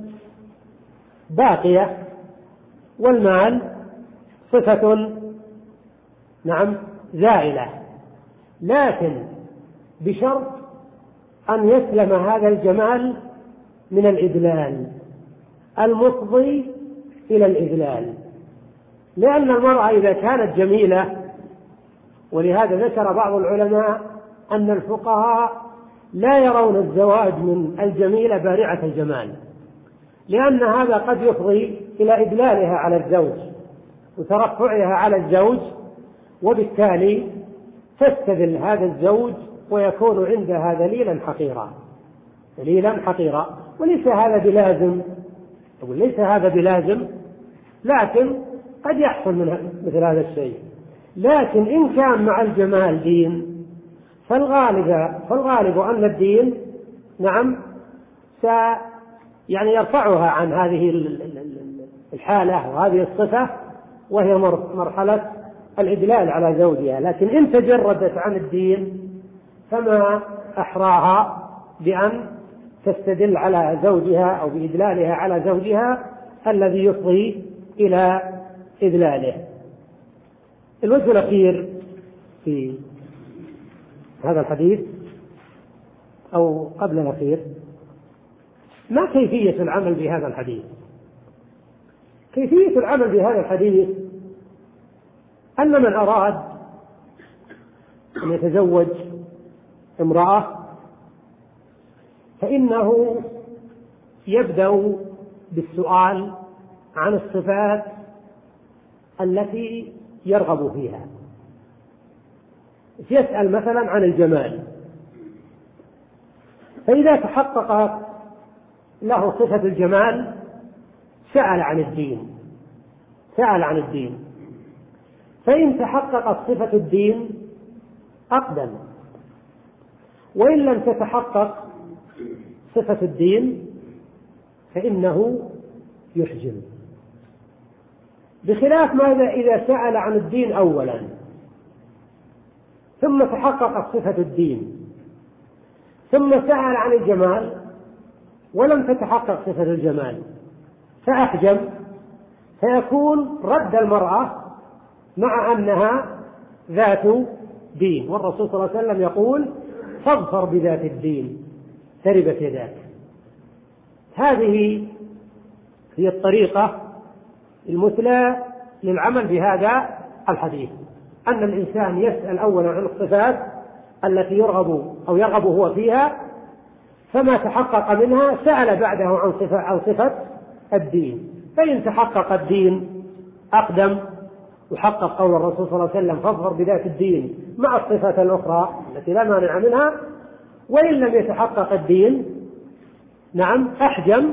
باقية والمال صفة نعم زائلة، لكن بشرط أن يسلم هذا الجمال من الإذلال المفضي إلى الإذلال، لأن المرأة إذا كانت جميلة، ولهذا ذكر بعض العلماء أن الفقهاء لا يرون الزواج من الجميلة بارعة الجمال، لأن هذا قد يفضي إلى إدلالها على الزوج وترفعها على الزوج، وبالتالي تستذل هذا الزوج ويكون عندها ذليلا حقيرا ذليلا حقيرا وليس هذا بلازم وليس هذا بلازم لكن قد يحصل من مثل هذا الشيء. لكن إن كان مع الجمال دين فالغالب فالغالب أن الدين نعم س يعني يرفعها عن هذه الحالة وهذه الصفة، وهي مرحلة الإدلال على زوجها. لكن إن تجردت عن الدين فما أحراها بأن تستدل على زوجها أو بإدلالها على زوجها الذي يفضي إلى إذلاله. الوجه الأخير في هذا الحديث أو قبل الأخير، ما كيفية العمل بهذا الحديث؟ كيفية العمل بهذا الحديث أن من أراد أن يتزوج امرأة فإنه يبدأ بالسؤال عن الصفات التي يرغب فيها. يسأل مثلا عن الجمال، فإذا تحقق له صفة الجمال سأل عن الدين سأل عن الدين فإن تحققت صفة الدين أقدم، وإن لم تتحقق صفة الدين فإنه يحجم، بخلاف ماذا إذا سأل عن الدين أولا ثم تحققت صفة الدين ثم سأل عن الجمال ولم تتحقق صفة الجمال فأحجم، فيكون رد المرأة مع أنها ذات دين، والرسول صلى الله عليه وسلم يقول فاظفر بذات الدين تربت يداك. هذه هي الطريقة المثلى للعمل بهذا الحديث، أن الإنسان يسأل أولا عن الصفات التي يرغب أو يرغب هو فيها، فما تحقق منها سأل بعده عن صفة, عن صفة الدين، فإن تحقق الدين أقدم وحقق قول الرسول صلى الله عليه وسلم فاظفر بذات الدين مع الصفات الأخرى التي لا مانع منها، وإن لم يتحقق الدين نعم أحجم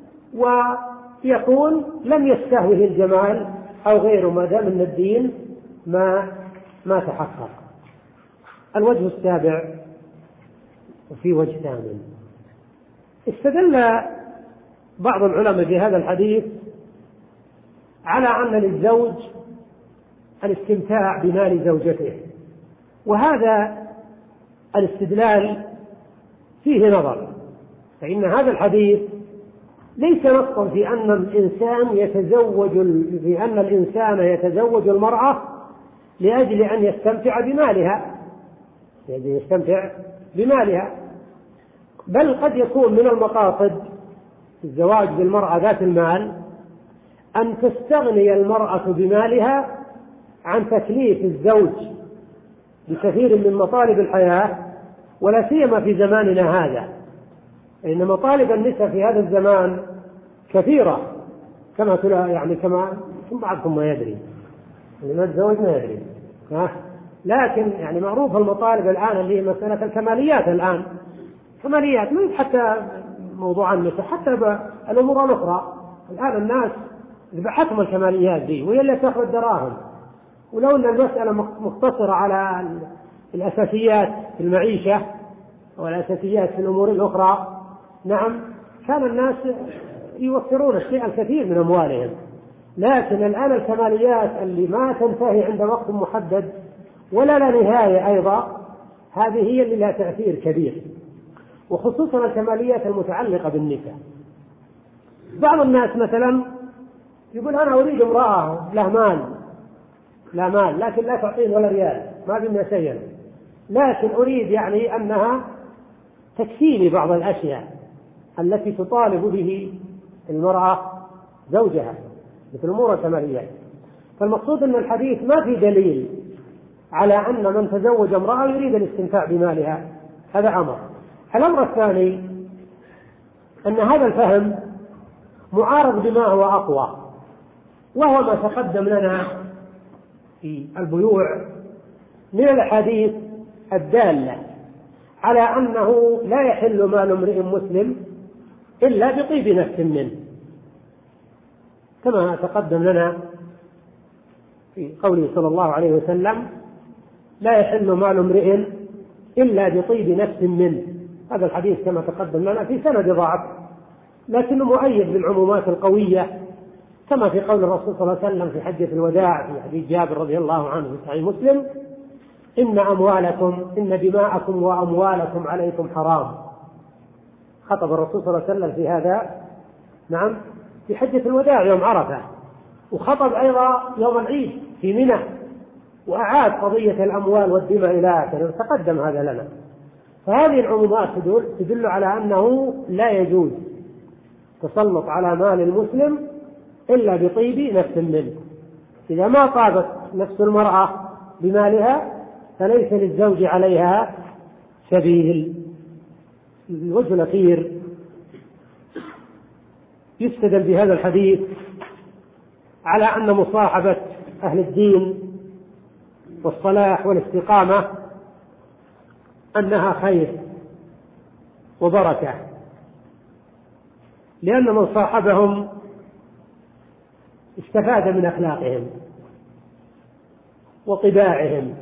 ويكون لم يستهوه الجمال أو غيره ما دام أن الدين ما ما تحقق. الوجه السابع وفي وجه ثامن، استدل بعض العلماء في هذا الحديث على أن للزوج الاستمتاع بمال زوجته، وهذا الاستدلال فيه نظر، فإن هذا الحديث ليس نصا في أن الإنسان يتزوج في أن الإنسان يتزوج المرأة لأجل أن يستمتع بمالها لأجل يستمتع بمالها بل قد يكون من المقاصد الزواج بالمرأة ذات المال أن تستغني المرأة بمالها عن تكليف الزوج بكثير من مطالب الحياة، ولا سيما في زماننا هذا، إن مطالب النساء في هذا الزمان كثيرة كما يعني كما بعضكم ما يدري، اللي ما تزوج ما يدري، لكن يعني معروف المطالب الآن اللي هي مسألة الكماليات. الآن كماليات ما حتى موضوع النساء، حتى الأمور الأخرى الآن الناس ذبحتهم الكماليات دي وهي اللي تأخذ دراهم. ولو أن المسألة مقتصرة على الأساسيات في المعيشة والأساسيات في الأمور الأخرى، نعم كان الناس يوفرون الشيء الكثير من أموالهم، لكن الآن الكماليات اللي ما تنتهي عند وقت محدد ولا لا نهاية أيضا، هذه هي اللي لها تأثير كبير، وخصوصا الكماليات المتعلقة بالنساء. بعض الناس مثلا يقول أنا أريد امرأة لا مال لا مال لكن لا تعطيني ولا ريال، ما بينا شيئا، لكن أريد يعني أنها تكفيني بعض الأشياء التي تطالب به المرأة زوجها مثل أمور الكماليات. فالمقصود أن الحديث ما في دليل على أن من تزوج امرأة يريد الاستمتاع بمالها، هذا أمر. الأمر الثاني أن هذا الفهم معارض بما هو أقوى، وهو ما تقدم لنا في البيوع من الأحاديث الدالة على أنه لا يحل مال امرئ مسلم إلا بطيب نفس منه، كما تقدم لنا في قوله صلى الله عليه وسلم لا يحل مال امرئ إلا بطيب نفس منه. هذا الحديث كما تقدم لنا في سند ضعف، لكنه مؤيد بالعمومات القوية، كما في قول الرسول صلى الله عليه وسلم في حجة الوداع في حديث جابر رضي الله عنه في صحيح مسلم: إن أموالكم إن دماءكم وأموالكم عليكم حرام. خطب الرسول صلى الله عليه وسلم في هذا نعم في حجة الوداع يوم عرفة، وخطب أيضا يوم العيد في منى، وأعاد قضية الأموال والدماء إلى آخره، تقدم هذا لنا. فهذه العمومات تدل, تدل على أنه لا يجوز تسلط على مال المسلم إلا بطيب نفس منه. إذا ما طابت نفس المرأة بمالها فليس للزوج عليها سبيل. الوجه الأخير يستدل بهذا الحديث على أن مصاحبة أهل الدين والصلاح والاستقامة أنها خير وبركة، لأن من صاحبهم استفاد من أخلاقهم وطباعهم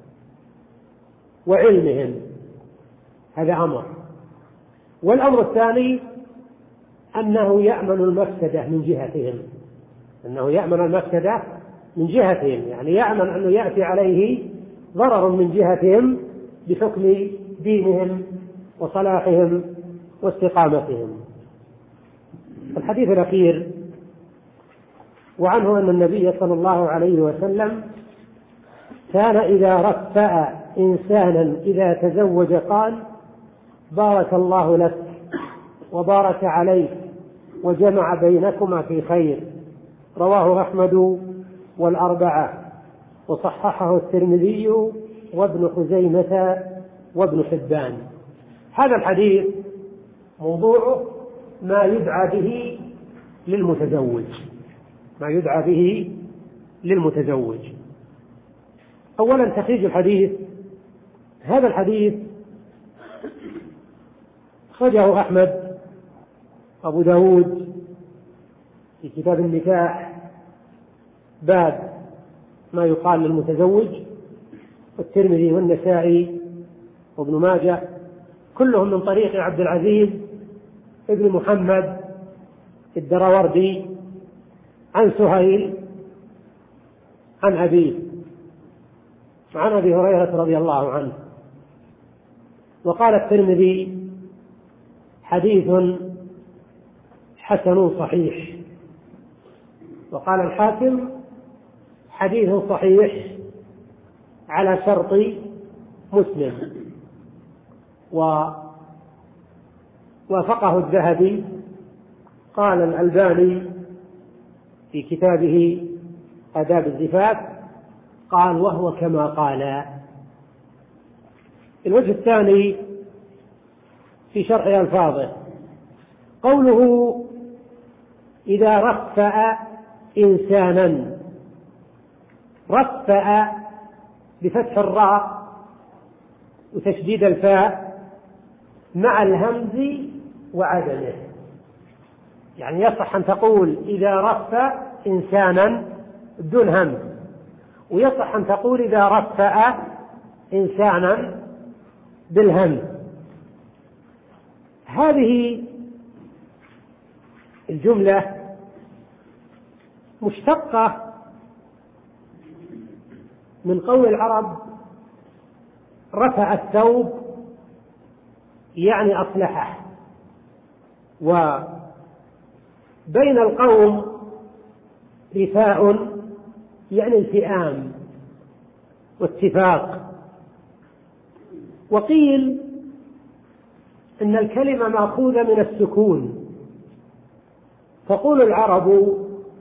وعلمهم، هذا أمر. والأمر الثاني أنه يأمن المفسدة من جهتهم، أنه يأمن المفسدة من جهتهم، يعني يأمن أنه يأتي عليه ضرر من جهتهم بحكم دينهم وصلاحهم واستقامتهم. الحديث الأخير وعنه أن النبي صلى الله عليه وسلم كان إذا رفأ إنسانا إذا تزوج قال: بارك الله لك وبارك عليك وجمع بينكما في خير. رواه أحمد والأربعة، وصححه الترمذي وابن خزيمة وابن حبان. هذا الحديث موضوعه ما يدعى به للمتزوج ما يدعى به للمتزوج أولا تخريج الحديث. هذا الحديث أخرجه أحمد أبو داود في كتاب النكاح باب ما يقال للمتزوج، والترمذي والنسائي وابن ماجه كلهم من طريق عبد العزيز ابن محمد الدراوردي عن سهيل عن أبيه عن أبي هريرة رضي الله عنه. وقال الترمذي حديث حسن صحيح، وقال الحاكم حديث صحيح على شرط مسلم، ووافقه الذهبي. قال الألباني في كتابه آداب الزفاف قال وهو كما قال. الوجه الثاني في شرح ألفاظه قوله إذا رفأ إنسانا، رفأ بفتح الراء وتشديد الفاء مع الهمز وعدمه، يعني يصح أن تقول إذا رفأ إنسانا بدون همز، ويصح أن تقول إذا رفأ إنسانا بالهمز. هذه الجملة مشتقة من قول العرب رفع الثوب يعني أصلحه، وبين القوم رفاء يعني التئام واتفاق. وقيل إن الكلمة مأخوذة من السكون، تقول العرب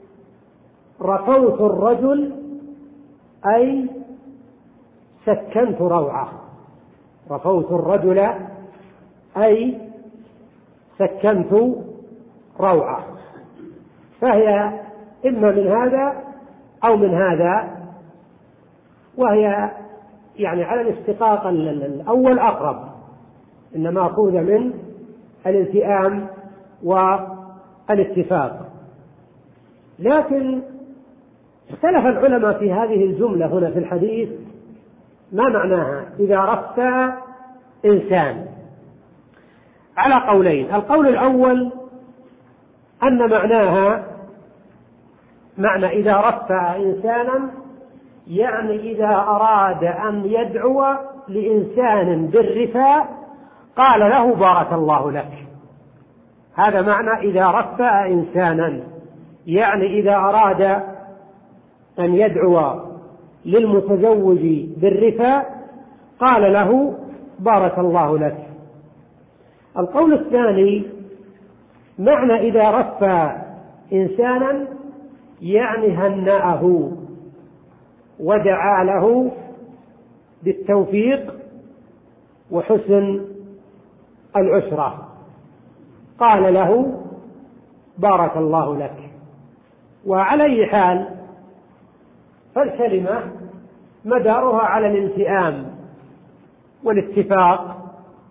رفوت الرجل أي سكنت روعه، رفوت الرجل أي سكنت روعه، فهي إما من هذا أو من هذا، وهي يعني على الاشتقاق الأول أقرب، إنما مأخوذة من الالتئام والاتفاق. لكن اختلف العلماء في هذه الجملة هنا في الحديث ما معناها إذا رفع إنسان، على قولين. القول الأول أن معناها معنى إذا رفع إنسانا يعني إذا أراد أن يدعو لإنسان بالرفاء قال له بارك الله لك، هذا معنى إذا رفع إنسانا، يعني إذا أراد أن يدعو للمتزوج بالرفاء قال له بارك الله لك. القول الثاني معنى إذا رفع إنسانا يعني هنأه ودعا له بالتوفيق وحسن العشرة، قال له بارك الله لك. وعلى أي حال فالكلمة مدارها على الالتئام والاتفاق،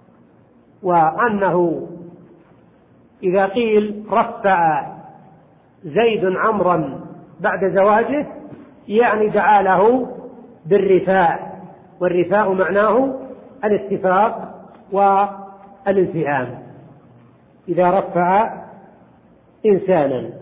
وأنه إذا قيل رفع زيد عمرا بعد زواجه يعني دعا له بالرفاء، والرفاء معناه الاتفاق والالتئام إذا رفع إنسانا.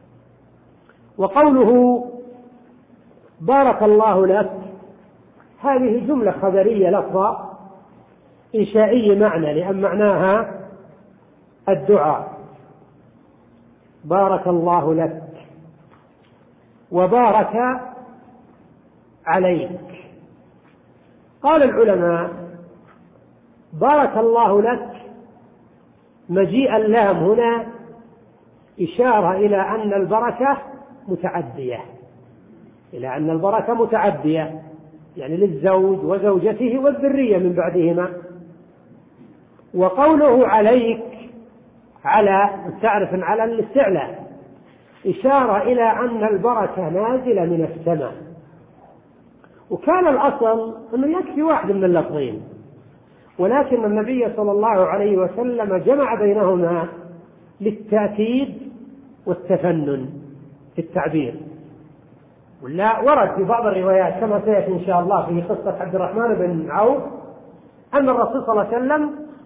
وقوله بارك الله لك هذه جملة خبرية لفظة إنشائي معنى، لأن معناها الدعاء، بارك الله لك وبارك عليك. قال العلماء بارك الله لك مجيء اللام هنا إشارة إلى أن البركة متعدية، إلى أن البركة متعدية يعني للزوج وزوجته والذرية من بعدهما. وقوله عليك على تعرف على الاستعلاء إشارة إلى أن البركة نازلة من السماء. وكان الأصل أنه يكفي واحد من اللفظين، ولكن النبي صلى الله عليه وسلم جمع بينهما للتأكيد والتفنن في التعبير. ولا ورد في بعض الروايات كما سيأتي إن شاء الله في قصة عبد الرحمن بن عوف أن الرسول صلى الله عليه وسلم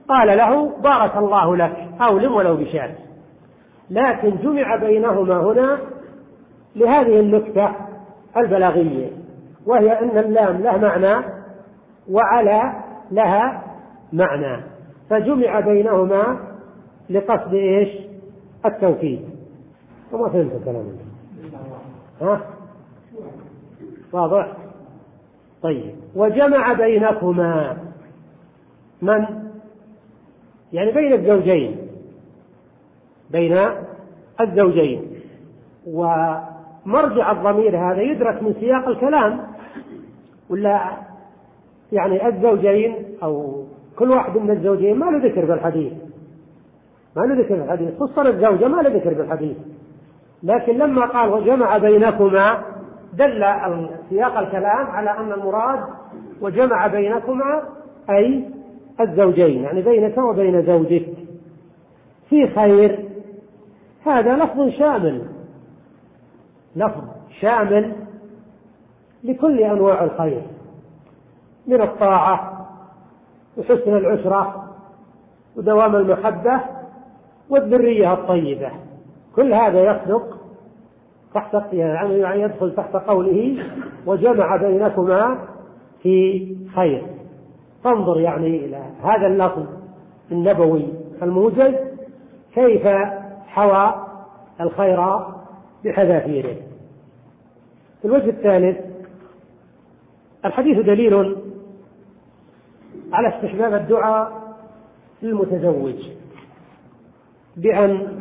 قال له بارك الله لك أولم ولو بشاة، لكن جمع بينهما هنا لهذه النكتة البلاغية، وهي أن اللام له معنى وعلى لها معنى، فجمع بينهما لقصد إيش؟ التوكيد. وما فهمت الكلام ها؟ واضح؟ طيب. وجمع بينكما من؟ يعني بين الزوجين، بين الزوجين. ومرجع الضمير هذا يدرك من سياق الكلام، ولا يعني الزوجين أو كل واحد من الزوجين ما له ذكر بالحديث، ما له ذكر بالحديث، خصوصا الزوجة ما له ذكر بالحديث، لكن لما قال وجمع بينكما دل سياق الكلام على أن المراد وجمع بينكما أي الزوجين، يعني بينك وبين زوجك في خير. هذا لفظ شامل، لفظ شامل لكل أنواع الخير من الطاعة وحسن العشرة ودوام المحبة والذرية الطيبة، كل هذا يصدق تحت، يعني يدخل تحت قوله وجمع بينكما في خير. فانظر يعني إلى هذا اللفظ النبوي الموجز كيف حوى الخير بحذافيره. الوجه الثالث، الحديث دليل على استحباب الدعاء للمتزوج بأن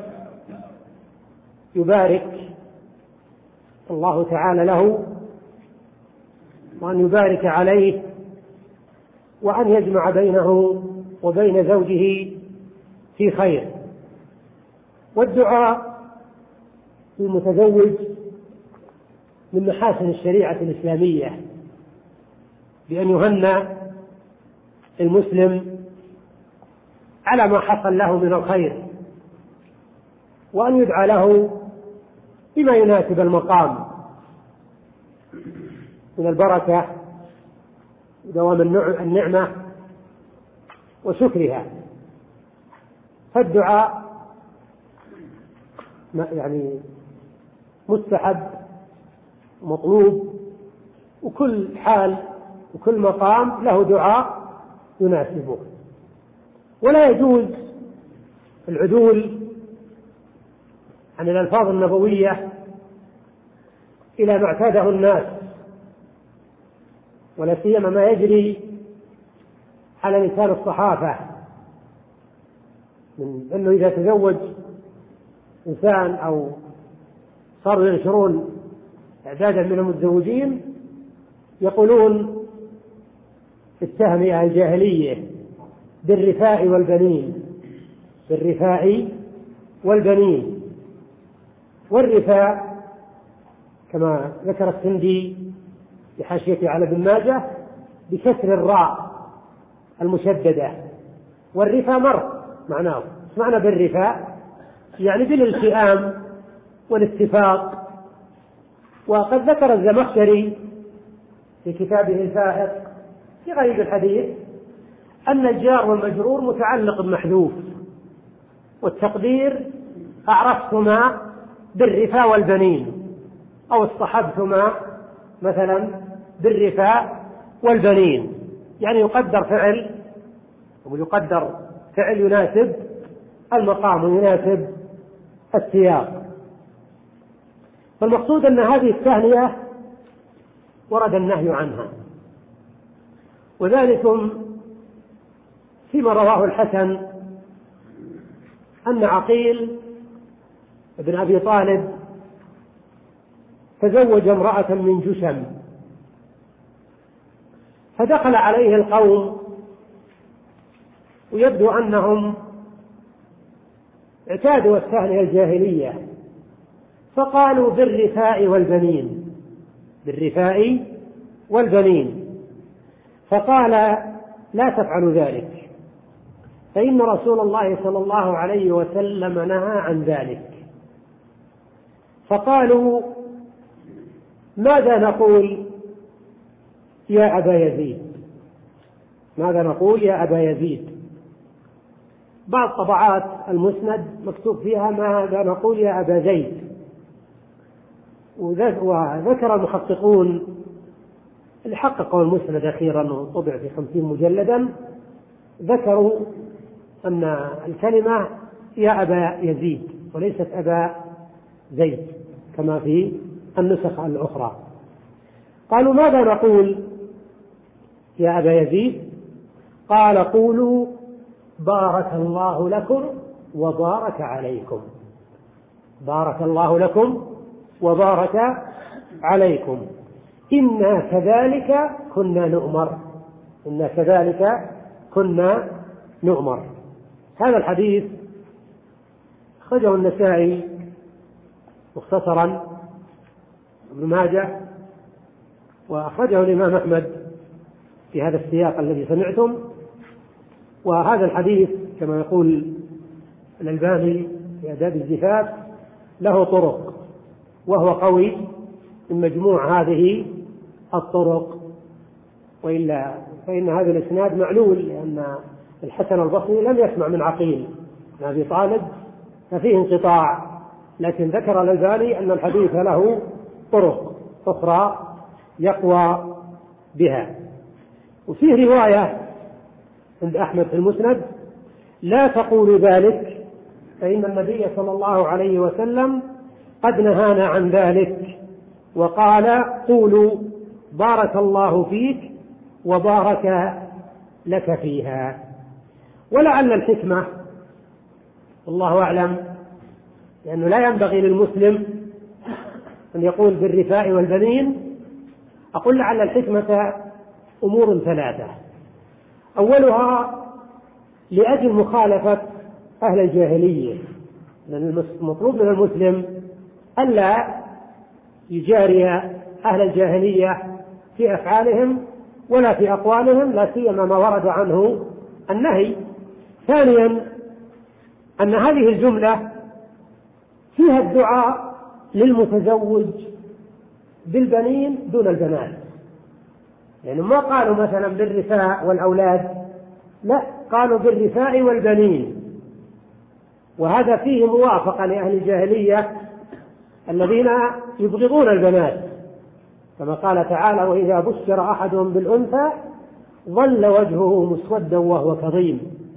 يبارك الله تعالى له وأن يبارك عليه وأن يجمع بينه وبين زوجه في خير. والدعاء للمتزوج من محاسن الشريعة الإسلامية بأن يهنى المسلم على ما حصل له من الخير، وأن يدعى له بما يناسب المقام من البركة ودوام النعمة وشكرها. فالدعاء يعني مستحب مطلوب، وكل حال وكل مقام له دعاء يناسبه، ولا يجوز العدول عن الألفاظ النبوية إلى ما اعتاده الناس، ولا سيما ما يجري على لسان الصحافة من أنه إذا تزوج إنسان أو صاروا ينشرون إعدادا من المتزوجين يقولون التهمئة الجاهلية بالرفاء والبنين، بالرفاء والبنين. والرفاء كما ذكر السندي في حاشيته على ابن ماجه بكسر الراء المشددة، والرفاء مر معناه. ايش معنى بالرفاء؟ يعني بالالتئام والاتفاق. وقد ذكر الزمخشري في كتابه الفائق في غريب الحديث أن الجار والمجرور متعلق بمحذوف، والتقدير أعرفتما بالرفاء والبنين، أو اصطحبتما مثلا بالرفاء والبنين، يعني يقدر فعل ويقدر فعل يناسب المقام ويناسب السياق. فالمقصود أن هذه التهنئة ورد النهي عنها، وذلكم فيما رواه الحسن أن عقيل ابن أبي طالب تزوج امرأة من جشم، فدخل عليه القوم ويبدو أنهم اعتادوا التهنئة الجاهلية، فقالوا بالرفاء والبنين، بالرفاء والبنين. فقال لا تفعلوا ذلك، فإن رسول الله صلى الله عليه وسلم نهى عن ذلك. فقالوا ماذا نقول يا أبا يزيد، ماذا نقول يا أبا يزيد؟ بعض طبعات المسند مكتوب فيها ماذا نقول يا أبا زيد، وذكر المحققون اللي حققوا المسند أخيرا وطبع في خمسين مجلدا ذكروا أن الكلمة يا أبا يزيد وليست أبا زيد كما في النسخ الأخرى. قالوا ماذا نقول يا أبا يزيد؟ قال قولوا بارك الله لكم وبارك عليكم، بارك الله لكم وبارك عليكم، إنا كذلك كنا نؤمر، إنا كذلك كنا نؤمر. هذا الحديث أخرجه النسائي مختصرا، ابن ماجه، وأخرجه الإمام أحمد في هذا السياق الذي سمعتم. وهذا الحديث كما يقول الألباني في آداب الزفاف له طرق، وهو قوي من مجموع هذه الطرق، وإلا فإن هذا الإسناد معلول، لأن الحسن البصري لم يسمع من عقيل بن أبي طالب ففيه انقطاع، لكن ذكر الألباني أن الحديث له طرق أخرى يقوى بها. وفيه رواية عند أحمد في المسند لا تقولوا ذلك فإن النبي صلى الله عليه وسلم قد نهانا عن ذلك، وقال قولوا بارك الله فيك وبارك لك فيها. ولعل الحكمة والله أعلم، لأنه لا ينبغي للمسلم أن يقول بالرفاء والبنين، أقول لعل الحكمة أمور ثلاثة. أولها لأجل مخالفة أهل الجاهلية، لأن المطلوب من المسلم ألا يجاري أهل الجاهلية في أفعالهم ولا في أقوالهم، لا سيما ما ورد عنه النهي. ثانيا أن هذه الجملة فيها الدعاء للمتزوج بالبنين دون البنات، يعني ما قالوا مثلا بالرفاء والأولاد، لا، قالوا بالرفاء والبنين، وهذا فيه موافقة لأهل الجاهلية الذين يبغضون البنات، كما قال تعالى وإذا بشر أحدهم بالأنثى ظل وجهه مسودا وهو كظيم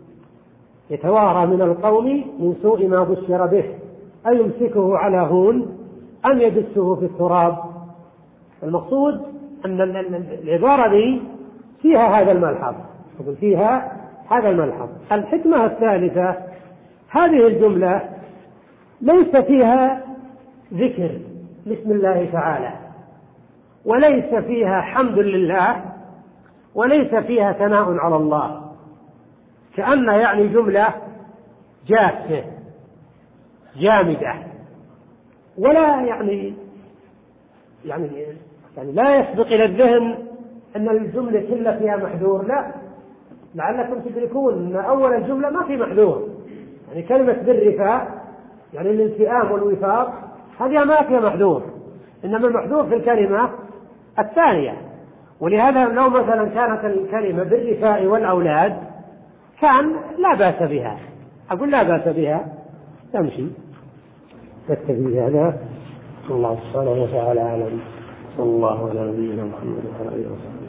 يتوارى من القوم من سوء ما بشر به أيمسكه على هون أم يدسه في التراب. المقصود أن العبارة دي فيها هذا الملحظ، فيها هذا الملحظ. الحكمة الثالثة هذه الجملة ليس فيها ذكر بسم الله تعالى، وليس فيها حمد لله، وليس فيها ثناء على الله، كأن يعني جملة جافة جامدة، ولا يعني يعني يعني لا يسبق إلى الذهن أن الجملة كلها فيها محذور، لا، لعلكم تدركون أن أول الجملة ما في محذور، يعني كلمة بالرفاء يعني الانسئام والوفاق هذه ما فيها محذور، إنما المحذور في الكلمة الثانية. ولهذا لو مثلا كانت الكلمة بالرفاء والأولاد كان لا بأس بها، أقول لا بأس بها تمشي. نكتفي هذا، الله سبحانه وتعالى أعلم، صلى الله على نبينا محمد وعلى آله وصحبه.